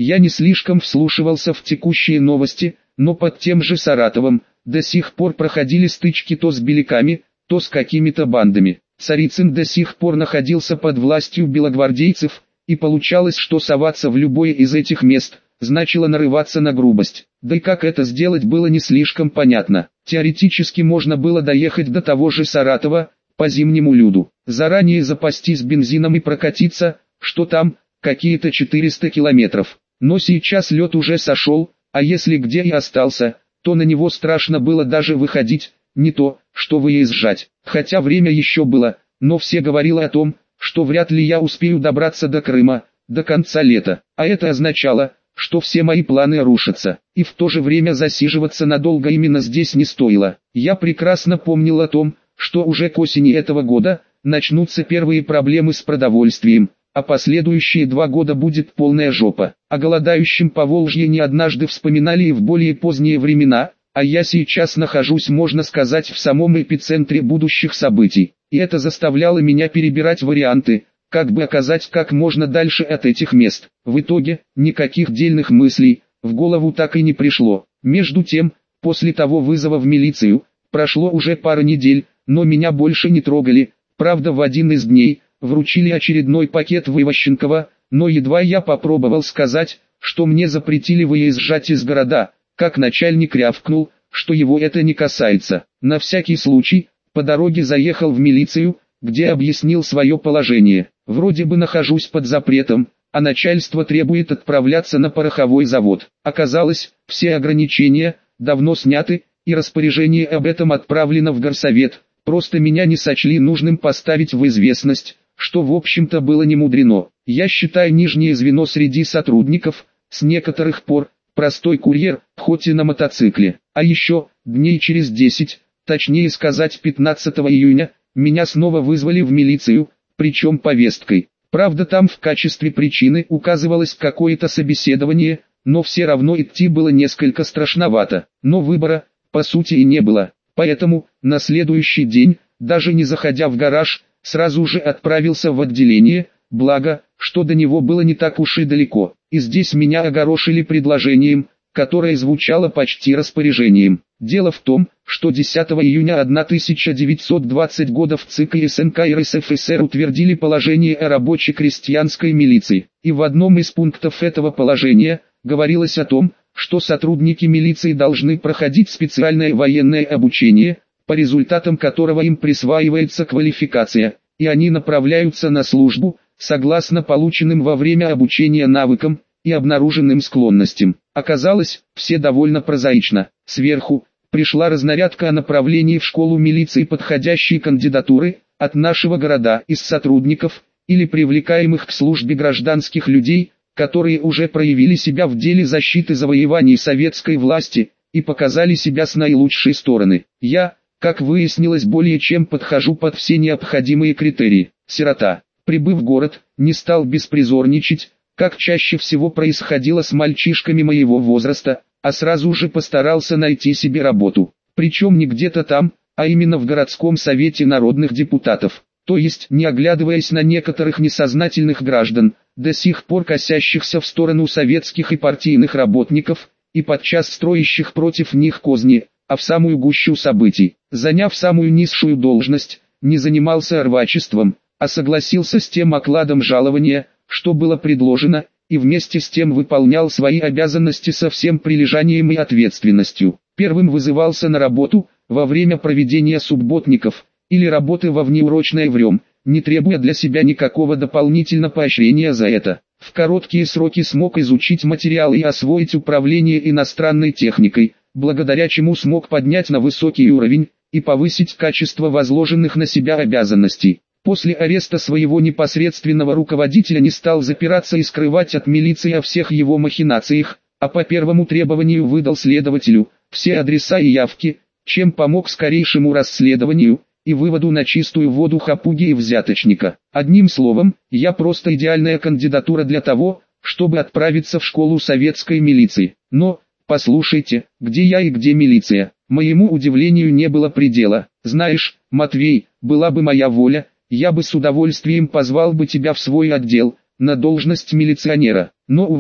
Я не слишком вслушивался в текущие новости, но под тем же Саратовом до сих пор проходили стычки то с беляками, то с какими-то бандами. Царицын до сих пор находился под властью белогвардейцев, и получалось, что соваться в любое из этих мест значило нарываться на грубость. Да и как это сделать, было не слишком понятно. Теоретически можно было доехать до того же Саратова по зимнему льду, заранее запастись бензином и прокатиться, что там, какие-то четыреста километров. Но сейчас лед уже сошел, а если где и остался, то на него страшно было даже выходить, не то, что выезжать. Хотя время еще было, но все говорили о том, что вряд ли я успею добраться до Крыма до конца лета. А это означало, что все мои планы рушатся. И в то же время засиживаться надолго именно здесь не стоило. Я прекрасно помнил о том, что уже к осени этого года начнутся первые проблемы с продовольствием, а последующие два года будет полная жопа. О голодающем Поволжье не однажды вспоминали и в более поздние времена, а я сейчас нахожусь, можно сказать, в самом эпицентре будущих событий. И это заставляло меня перебирать варианты, как бы оказать как можно дальше от этих мест. В итоге, никаких дельных мыслей в голову так и не пришло. Между тем, после того вызова в милицию, прошло уже пара недель, но меня больше не трогали. Правда, в один из дней вручили очередной пакет в Иващенково, но едва я попробовал сказать, что мне запретили выезжать из города, как начальник рявкнул, что его это не касается. На всякий случай, по дороге заехал в милицию, где объяснил свое положение. Вроде бы нахожусь под запретом, а начальство требует отправляться на пороховой завод. Оказалось, все ограничения давно сняты, и распоряжение об этом отправлено в горсовет. Просто меня не сочли нужным поставить в известность, что в общем-то было не мудрено. Я считаю нижнее звено среди сотрудников, с некоторых пор, простой курьер, хоть и на мотоцикле. А еще, дней через десять, точнее сказать пятнадцатого июня, меня снова вызвали в милицию, причем повесткой. Правда, там в качестве причины указывалось какое-то собеседование, но все равно идти было несколько страшновато. Но выбора, по сути, и не было. Поэтому, на следующий день, даже не заходя в гараж, сразу же отправился в отделение, благо, что до него было не так уж и далеко. И здесь меня огорошили предложением, которое звучало почти распоряжением. Дело в том, что десятого июня тысяча девятьсот двадцатого года в ЦИК и СНК РСФСР утвердили положение о рабоче-крестьянской милиции. И в одном из пунктов этого положения говорилось о том, что сотрудники милиции должны проходить специальное военное обучение, по результатам которого им присваивается квалификация, и они направляются на службу, согласно полученным во время обучения навыкам и обнаруженным склонностям. Оказалось, все довольно прозаично. Сверху пришла разнарядка о направлении в школу милиции подходящей кандидатуры от нашего города из сотрудников или привлекаемых к службе гражданских людей, которые уже проявили себя в деле защиты завоеваний советской власти и показали себя с наилучшей стороны. Я, как выяснилось, более чем подхожу под все необходимые критерии. Сирота, прибыв в город, не стал беспризорничать, как чаще всего происходило с мальчишками моего возраста, а сразу же постарался найти себе работу. Причем не где-то там, а именно в городском совете народных депутатов. То есть, не оглядываясь на некоторых несознательных граждан, до сих пор косящихся в сторону советских и партийных работников, и подчас строящих против них козни, а в самую гущу событий, заняв самую низшую должность, не занимался рвачеством, а согласился с тем окладом жалования, что было предложено, и вместе с тем выполнял свои обязанности со всем прилежанием и ответственностью. Первым вызывался на работу, во время проведения субботников, или работы во внеурочное время, не требуя для себя никакого дополнительного поощрения за это. В короткие сроки смог изучить материал и освоить управление иностранной техникой, благодаря чему смог поднять на высокий уровень и повысить качество возложенных на себя обязанностей. После ареста своего непосредственного руководителя не стал запираться и скрывать от милиции о всех его махинациях, а по первому требованию выдал следователю все адреса и явки, чем помог скорейшему расследованию и выводу на чистую воду хапуги и взяточника. Одним словом, я просто идеальная кандидатура для того, чтобы отправиться в школу советской милиции. Но, послушайте, где я и где милиция? Моему удивлению не было предела. Знаешь, Матвей, была бы моя воля, я бы с удовольствием позвал бы тебя в свой отдел, на должность милиционера. Но, увы,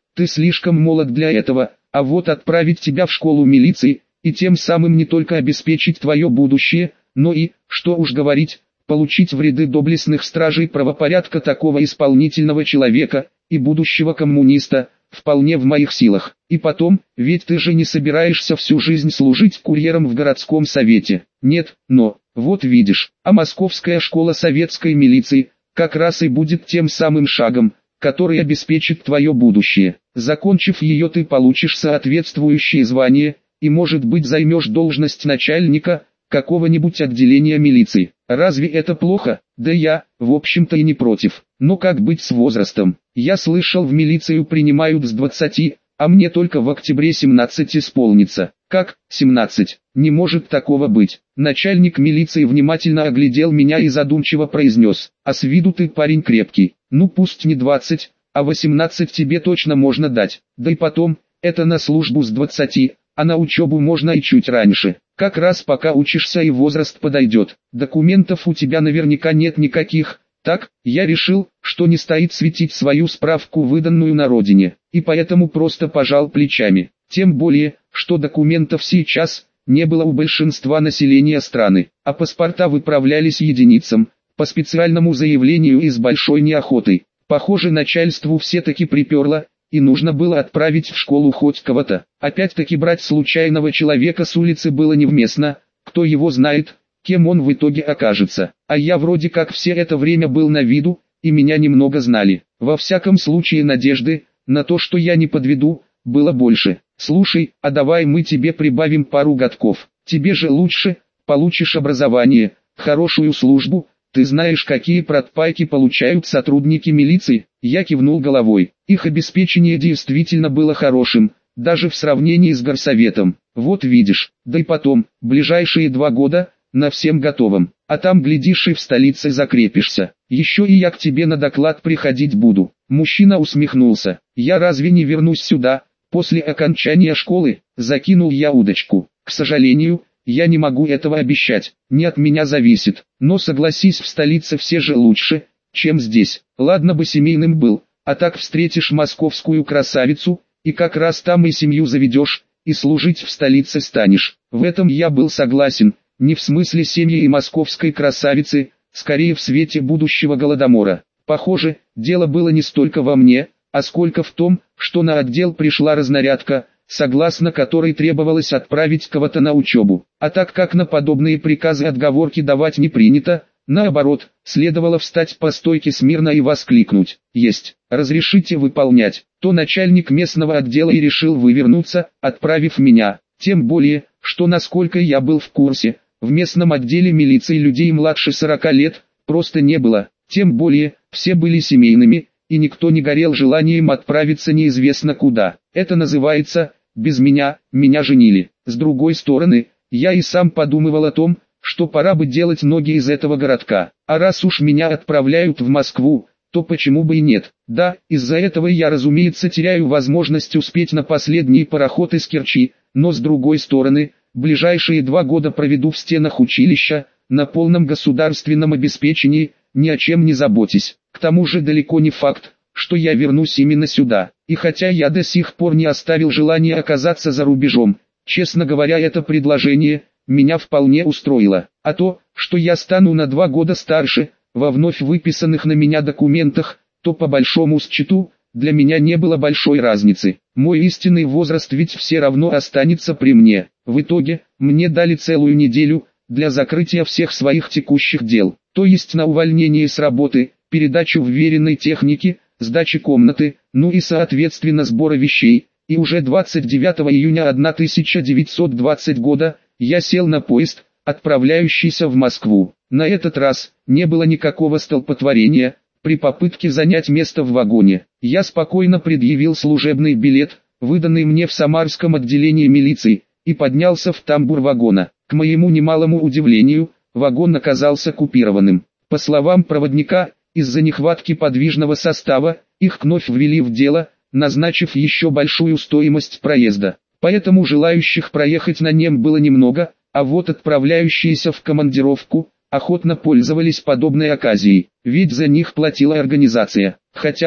ты слишком молод для этого, а вот отправить тебя в школу милиции, и тем самым не только обеспечить твое будущее, но и, что уж говорить, получить в ряды доблестных стражей правопорядка такого исполнительного человека, и будущего коммуниста, вполне в моих силах. И потом, ведь ты же не собираешься всю жизнь служить курьером в городском совете. Нет, но, вот видишь, а московская школа советской милиции, как раз и будет тем самым шагом, который обеспечит твое будущее. Закончив ее, ты получишь соответствующее звание, и может быть займешь должность начальника какого-нибудь отделения милиции. Разве это плохо? Да я, в общем-то, и не против. Но как быть с возрастом? Я слышал, в милицию принимают с двадцати, а мне только в октябре семнадцать исполнится. Как, семнадцать? Не может такого быть. Начальник милиции внимательно оглядел меня и задумчиво произнес: а с виду ты парень крепкий. Ну пусть не двадцать, а восемнадцать тебе точно можно дать. Да и потом, это на службу с двадцати, а на учебу можно и чуть раньше. Как раз пока учишься и возраст подойдет. Документов у тебя наверняка нет никаких. Так, я решил, что не стоит светить свою справку, выданную на родине, и поэтому просто пожал плечами. Тем более, что документов сейчас не было у большинства населения страны, а паспорта выправлялись единицам, по специальному заявлению и с большой неохотой. Похоже, начальству все-таки приперло, и нужно было отправить в школу хоть кого-то. Опять-таки брать случайного человека с улицы было невместно, кто его знает, кем он в итоге окажется. А я вроде как все это время был на виду, и меня немного знали. Во всяком случае надежды на то, что я не подведу, было больше. Слушай, а давай мы тебе прибавим пару годков. Тебе же лучше, получишь образование, хорошую службу. Ты знаешь, какие протпайки получают сотрудники милиции? Я кивнул головой. Их обеспечение действительно было хорошим, даже в сравнении с горсоветом. Вот видишь, да и потом, ближайшие два года, на всем готовом. А там, глядишь, и в столице закрепишься. Еще и я к тебе на доклад приходить буду. Мужчина усмехнулся. Я разве не вернусь сюда, после окончания школы? Закинул я удочку. К сожалению, я не могу этого обещать, не от меня зависит, но согласись, в столице все же лучше, чем здесь. Ладно бы семейным был, а так встретишь московскую красавицу, и как раз там и семью заведешь, и служить в столице станешь. В этом я был согласен, не в смысле семьи и московской красавицы, скорее в свете будущего голодомора. Похоже, дело было не столько во мне, а сколько в том, что на отдел пришла разнарядка, согласно которой требовалось отправить кого-то на учебу. А так как на подобные приказы отговорки давать не принято, наоборот, следовало встать по стойке смирно и воскликнуть: «Есть, разрешите выполнять», то начальник местного отдела и решил вывернуться, отправив меня. Тем более, что, насколько я был в курсе, в местном отделе милиции людей младше сорока лет просто не было. Тем более, все были семейными, и никто не горел желанием отправиться неизвестно куда. Это называется «без меня, меня женили». С другой стороны, я и сам подумывал о том, что пора бы делать ноги из этого городка. А раз уж меня отправляют в Москву, то почему бы и нет? Да, из-за этого я, разумеется, теряю возможность успеть на последний пароход из Керчи, но с другой стороны, ближайшие два года проведу в стенах училища, на полном государственном обеспечении, ни о чем не заботясь. К тому же далеко не факт, что я вернусь именно сюда. И хотя я до сих пор не оставил желания оказаться за рубежом, честно говоря, это предложение меня вполне устроило. А то, что я стану на два года старше, во вновь выписанных на меня документах, то по большому счету, для меня не было большой разницы. Мой истинный возраст ведь все равно останется при мне. В итоге, мне дали целую неделю для закрытия всех своих текущих дел, то есть на увольнение с работы, передачу вверенной техники, сдачи комнаты, ну и соответственно сбора вещей. И уже двадцать девятого июня тысяча девятьсот двадцатого года я сел на поезд, отправляющийся в Москву. На этот раз не было никакого столпотворения. При попытке занять место в вагоне, я спокойно предъявил служебный билет, выданный мне в Самарском отделении милиции, и поднялся в тамбур вагона. К моему немалому удивлению, вагон оказался купированным. По словам проводника, из-за нехватки подвижного состава, их вновь ввели в дело, назначив еще большую стоимость проезда. Поэтому желающих проехать на нем было немного, а вот отправляющиеся в командировку охотно пользовались подобной оказией, ведь за них платила организация. Хотя,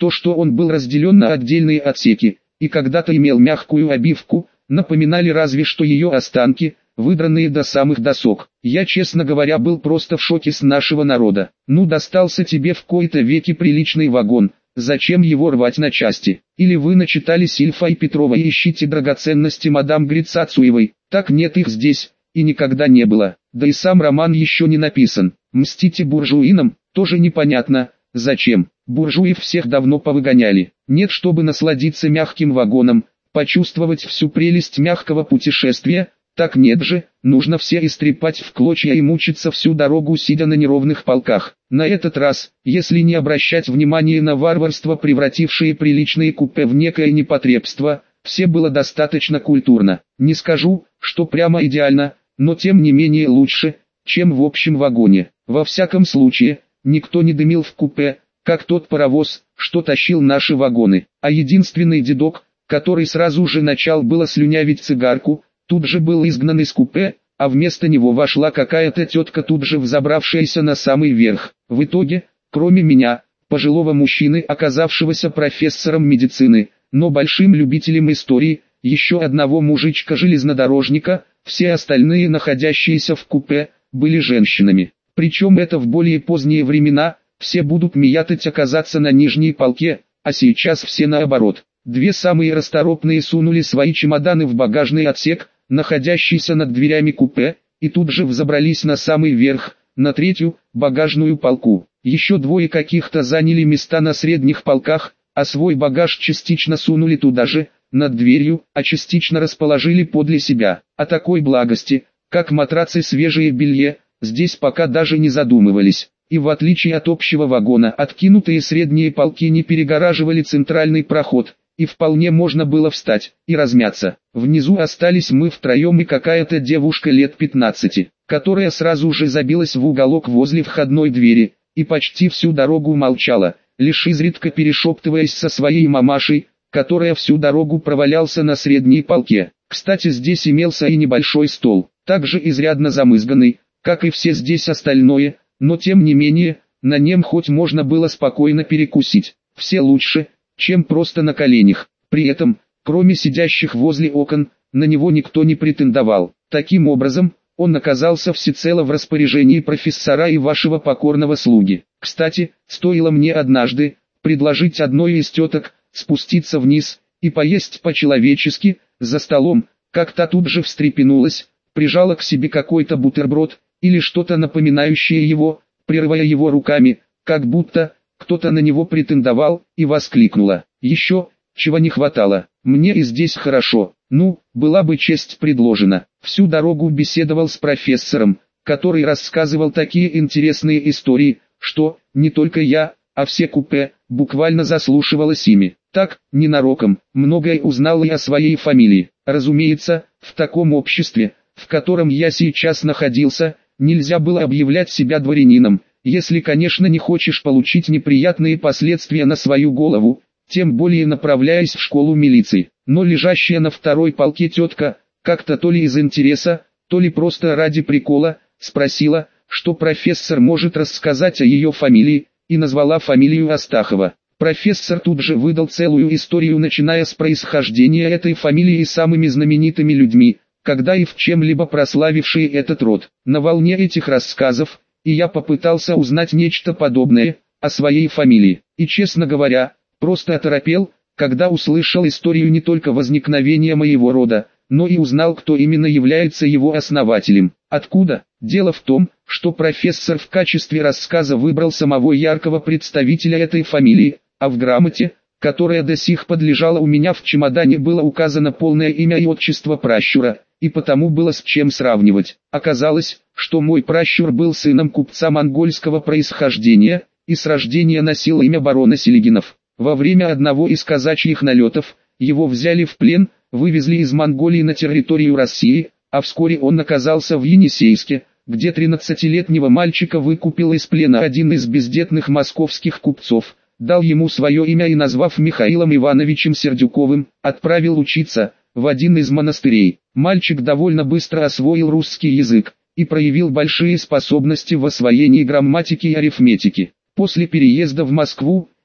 То, что он был разделен на отдельные отсеки, и когда-то имел мягкую обивку, напоминали разве что ее останки, выдранные до самых досок. Я, честно говоря, был просто в шоке с нашего народа. Ну, достался тебе в кои-то веки приличный вагон, зачем его рвать на части? Или вы начитались Ильфа и Петрова и ищите драгоценности мадам Грицацуевой? Так нет их здесь, и никогда не было. Да и сам роман еще не написан. Мстите буржуинам, тоже непонятно, зачем. Буржуев всех давно повыгоняли. Нет, чтобы насладиться мягким вагоном, почувствовать всю прелесть мягкого путешествия. Так нет же, нужно все истрепать в клочья и мучиться всю дорогу, сидя на неровных полках. На этот раз, если не обращать внимания на варварство, превратившее приличные купе в некое непотребство, все было достаточно культурно. Не скажу, что прямо идеально, но тем не менее лучше, чем в общем вагоне. Во всяком случае, никто не дымил в купе, как тот паровоз, что тащил наши вагоны. А единственный дедок, который сразу же начал было слюнявить цигарку, тут же был изгнан из купе, а вместо него вошла какая-то тетка, тут же взобравшаяся на самый верх. В итоге, кроме меня, пожилого мужчины, оказавшегося профессором медицины, но большим любителем истории, еще одного мужичка-железнодорожника, все остальные, находящиеся в купе, были женщинами. Причем это в более поздние времена, все будут миятать оказаться на нижней полке, а сейчас все наоборот. Две самые расторопные сунули свои чемоданы в багажный отсек, находящийся над дверями купе, и тут же взобрались на самый верх, на третью, багажную полку. Еще двое каких-то заняли места на средних полках, а свой багаж частично сунули туда же, над дверью, а частично расположили подле себя. О такой благости, как матрацы и свежее белье, здесь пока даже не задумывались. И в отличие от общего вагона, откинутые средние полки не перегораживали центральный проход, и вполне можно было встать и размяться. Внизу остались мы втроем и какая-то девушка лет пятнадцати, которая сразу же забилась в уголок возле входной двери, и почти всю дорогу молчала, лишь изредка перешептываясь со своей мамашей, которая всю дорогу провалялся на средней полке. Кстати, здесь имелся и небольшой стол, также изрядно замызганный, как и все здесь остальное, но тем не менее, на нем хоть можно было спокойно перекусить. Все лучше, чем просто на коленях. При этом, кроме сидящих возле окон, на него никто не претендовал. Таким образом, он оказался всецело в распоряжении профессора и вашего покорного слуги. Кстати, стоило мне однажды предложить одной из теток спуститься вниз и поесть по-человечески за столом, как та тут же встрепенулась, прижала к себе какой-то бутерброд или что-то напоминающее его, прерывая его руками, как будто кто-то на него претендовал, и воскликнула: «Еще, чего не хватало, мне и здесь хорошо, ну, была бы честь предложена». Всю дорогу беседовал с профессором, который рассказывал такие интересные истории, что, не только я, а все купе, буквально заслушивалось ими. Так, ненароком, многое узнал и о своей фамилии. Разумеется, в таком обществе, в котором я сейчас находился, нельзя было объявлять себя дворянином, если, конечно, не хочешь получить неприятные последствия на свою голову, тем более направляясь в школу милиции. Но лежащая на второй полке тетка, как-то то ли из интереса, то ли просто ради прикола, спросила, что профессор может рассказать о ее фамилии, и назвала фамилию Астахова. Профессор тут же выдал целую историю, начиная с происхождения этой фамилии самыми знаменитыми людьми, когда и в чем-либо прославившие этот род. На волне этих рассказов, и я попытался узнать нечто подобное о своей фамилии. И, честно говоря, просто оторопел, когда услышал историю не только возникновения моего рода, но и узнал, кто именно является его основателем. Откуда? Дело в том, что профессор в качестве рассказа выбрал самого яркого представителя этой фамилии, а в грамоте, которая до сих пор лежала у меня в чемодане, было указано полное имя и отчество пращура, и потому было с чем сравнивать. Оказалось, что мой пращур был сыном купца монгольского происхождения, и с рождения носил имя барона Селигинов. Во время одного из казачьих налетов, его взяли в плен, вывезли из Монголии на территорию России, а вскоре он оказался в Енисейске, где тринадцатилетнего мальчика выкупил из плена один из бездетных московских купцов, дал ему свое имя и, назвав Михаилом Ивановичем Сердюковым, отправил учиться в один из монастырей. Мальчик довольно быстро освоил русский язык и проявил большие способности в освоении грамматики и арифметики. После переезда в Москву,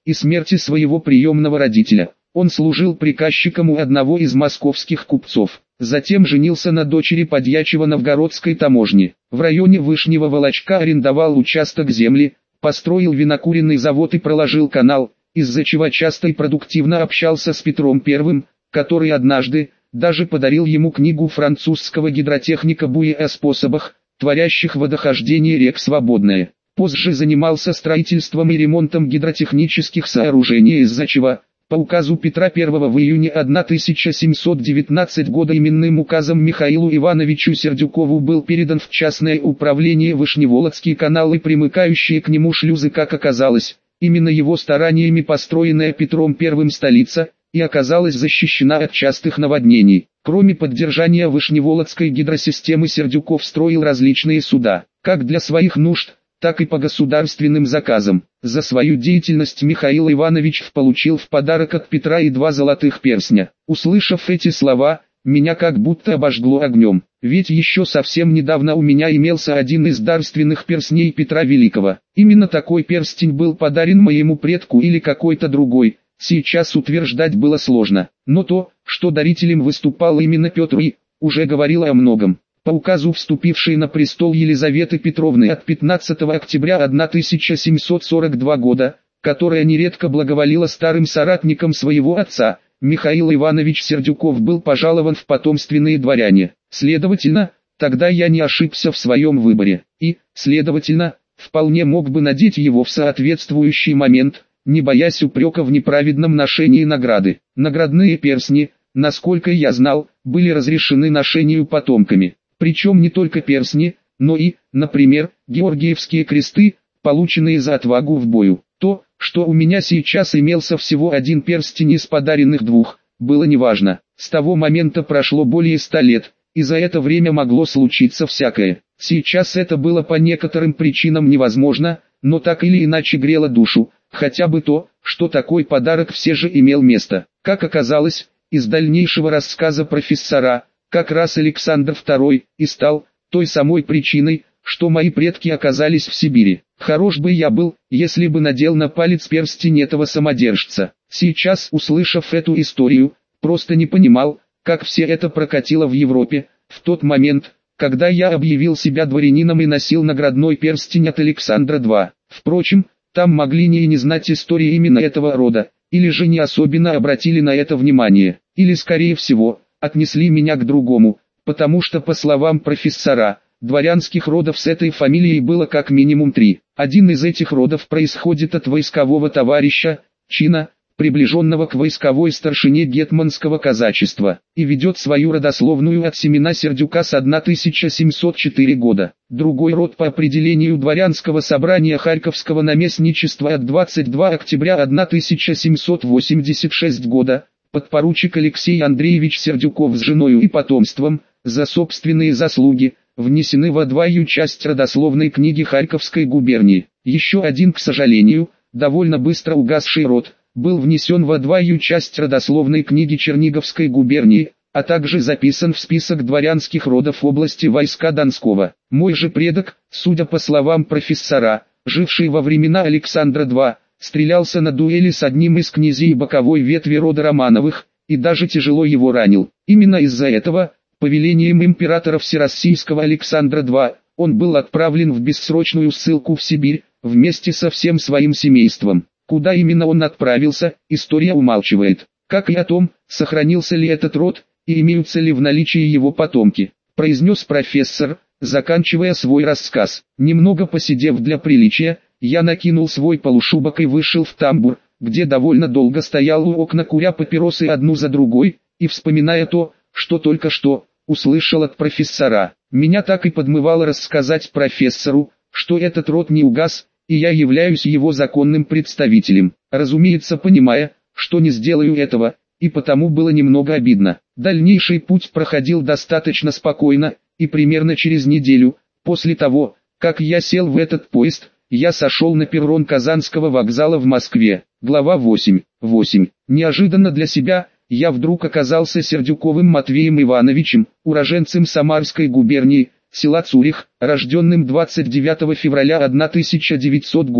и смерти своего приемного родителя. Он служил приказчиком у одного из московских купцов. Затем женился на дочери подьячего новгородской таможни. В районе Вышнего Волочка арендовал участок земли, построил винокуренный завод и проложил канал, из-за чего часто и продуктивно общался с Петром Первым, который однажды даже подарил ему книгу французского гидротехника Буе о способах, творящих водохождение рек свободное. Позже занимался строительством и ремонтом гидротехнических сооружений, из-за чего, по указу Петра Первого в июне тысяча семьсот девятнадцатого года именным указом Михаилу Ивановичу Сердюкову был передан в частное управление Вышневолодский канал и примыкающие к нему шлюзы. Как оказалось, именно его стараниями построенная Петром Первым столица и оказалась защищена от частых наводнений. Кроме поддержания Вышневолодской гидросистемы, Сердюков строил различные суда, как для своих нужд, так и по государственным заказам. За свою деятельность Михаил Иванович получил в подарок от Петра и два золотых перстня. Услышав эти слова, меня как будто обожгло огнем, ведь еще совсем недавно у меня имелся один из дарственных перстней Петра Великого. Именно такой перстень был подарен моему предку или какой-то другой, сейчас утверждать было сложно, но то, что дарителем выступал именно Петр I, уже говорило о многом. По указу вступившей на престол Елизаветы Петровны от пятнадцатого октября тысяча семьсот сорок второго года, которая нередко благоволила старым соратникам своего отца, Михаил Иванович Сердюков был пожалован в потомственные дворяне. Следовательно, тогда я не ошибся в своем выборе, и, следовательно, вполне мог бы надеть его в соответствующий момент, не боясь упрека в неправедном ношении награды. Наградные перстни, насколько я знал, были разрешены ношению потомками. Причем не только перстни, но и, например, георгиевские кресты, полученные за отвагу в бою. То, что у меня сейчас имелся всего один перстень из подаренных двух, было неважно. С того момента прошло более ста лет, и за это время могло случиться всякое. Сейчас это было по некоторым причинам невозможно, но так или иначе грело душу, хотя бы то, что такой подарок все же имел место. Как оказалось, из дальнейшего рассказа профессора, как раз Александр Второй и стал той самой причиной, что мои предки оказались в Сибири. Хорош бы я был, если бы надел на палец перстень этого самодержца. Сейчас, услышав эту историю, просто не понимал, как все это прокатило в Европе, в тот момент, когда я объявил себя дворянином и носил наградной перстень от Александра Второго. Впрочем, там могли не и не знать истории именно этого рода, или же не особенно обратили на это внимание, или скорее всего, отнесли меня к другому, потому что, по словам профессора, дворянских родов с этой фамилией было как минимум три. Один из этих родов происходит от войскового товарища, чина, приближенного к войсковой старшине гетманского казачества, и ведет свою родословную от семена Сердюка с тысяча семьсот четвёртого года. Другой род по определению дворянского собрания Харьковского наместничества от двадцать второго октября тысяча семьсот восемьдесят шестого года, подпоручик Алексей Андреевич Сердюков с женою и потомством, за собственные заслуги, внесены во двою часть родословной книги Харьковской губернии. Еще один, к сожалению, довольно быстро угасший род, был внесен во двою часть родословной книги Черниговской губернии, а также записан в список дворянских родов области войска Донского. Мой же предок, судя по словам профессора, живший во времена Александра Второго, стрелялся на дуэли с одним из князей боковой ветви рода Романовых, и даже тяжело его ранил. Именно из-за этого, повелением императора Всероссийского Александра Второго, он был отправлен в бессрочную ссылку в Сибирь, вместе со всем своим семейством. Куда именно он отправился, история умалчивает, как и о том, сохранился ли этот род, и имеются ли в наличии его потомки, произнес профессор, заканчивая свой рассказ. Немного посидев для приличия, я накинул свой полушубок и вышел в тамбур, где довольно долго стоял у окна, куря папиросы одну за другой, и вспоминая то, что только что услышал от профессора. Меня так и подмывало рассказать профессору, что этот род не угас, и я являюсь его законным представителем, разумеется, понимая, что не сделаю этого, и потому было немного обидно. Дальнейший путь проходил достаточно спокойно, и примерно через неделю, после того, как я сел в этот поезд, я сошел на перрон Казанского вокзала в Москве. Глава восемь. восемь. Неожиданно для себя, я вдруг оказался Сердюковым Матвеем Ивановичем, уроженцем Самарской губернии, села Цурих, рожденным двадцать девятого февраля тысяча девятисотого года.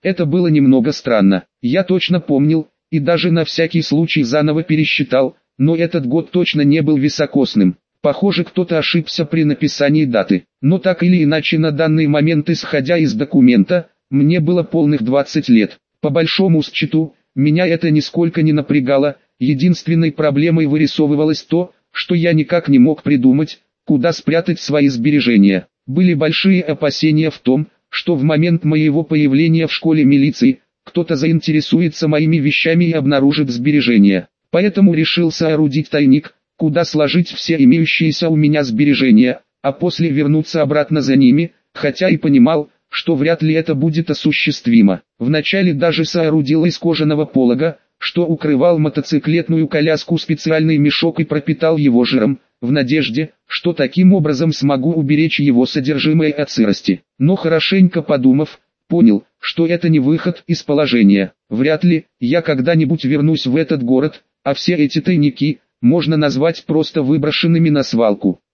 Это было немного странно. Я точно помнил, и даже на всякий случай заново пересчитал, но этот год точно не был високосным. Похоже, кто-то ошибся при написании даты. Но так или иначе на данный момент, исходя из документа, мне было полных двадцать лет. По большому счету, меня это нисколько не напрягало. Единственной проблемой вырисовывалось то, что я никак не мог придумать, куда спрятать свои сбережения. Были большие опасения в том, что в момент моего появления в школе милиции, кто-то заинтересуется моими вещами и обнаружит сбережения. Поэтому решил соорудить тайник, куда сложить все имеющиеся у меня сбережения, а после вернуться обратно за ними, хотя и понимал, что вряд ли это будет осуществимо. Вначале даже соорудил из кожаного полога, что укрывал мотоциклетную коляску, специальный мешок и пропитал его жиром, в надежде, что таким образом смогу уберечь его содержимое от сырости. Но хорошенько подумав, понял, что это не выход из положения. Вряд ли я когда-нибудь вернусь в этот город, а все эти тайники можно назвать просто выброшенными на свалку.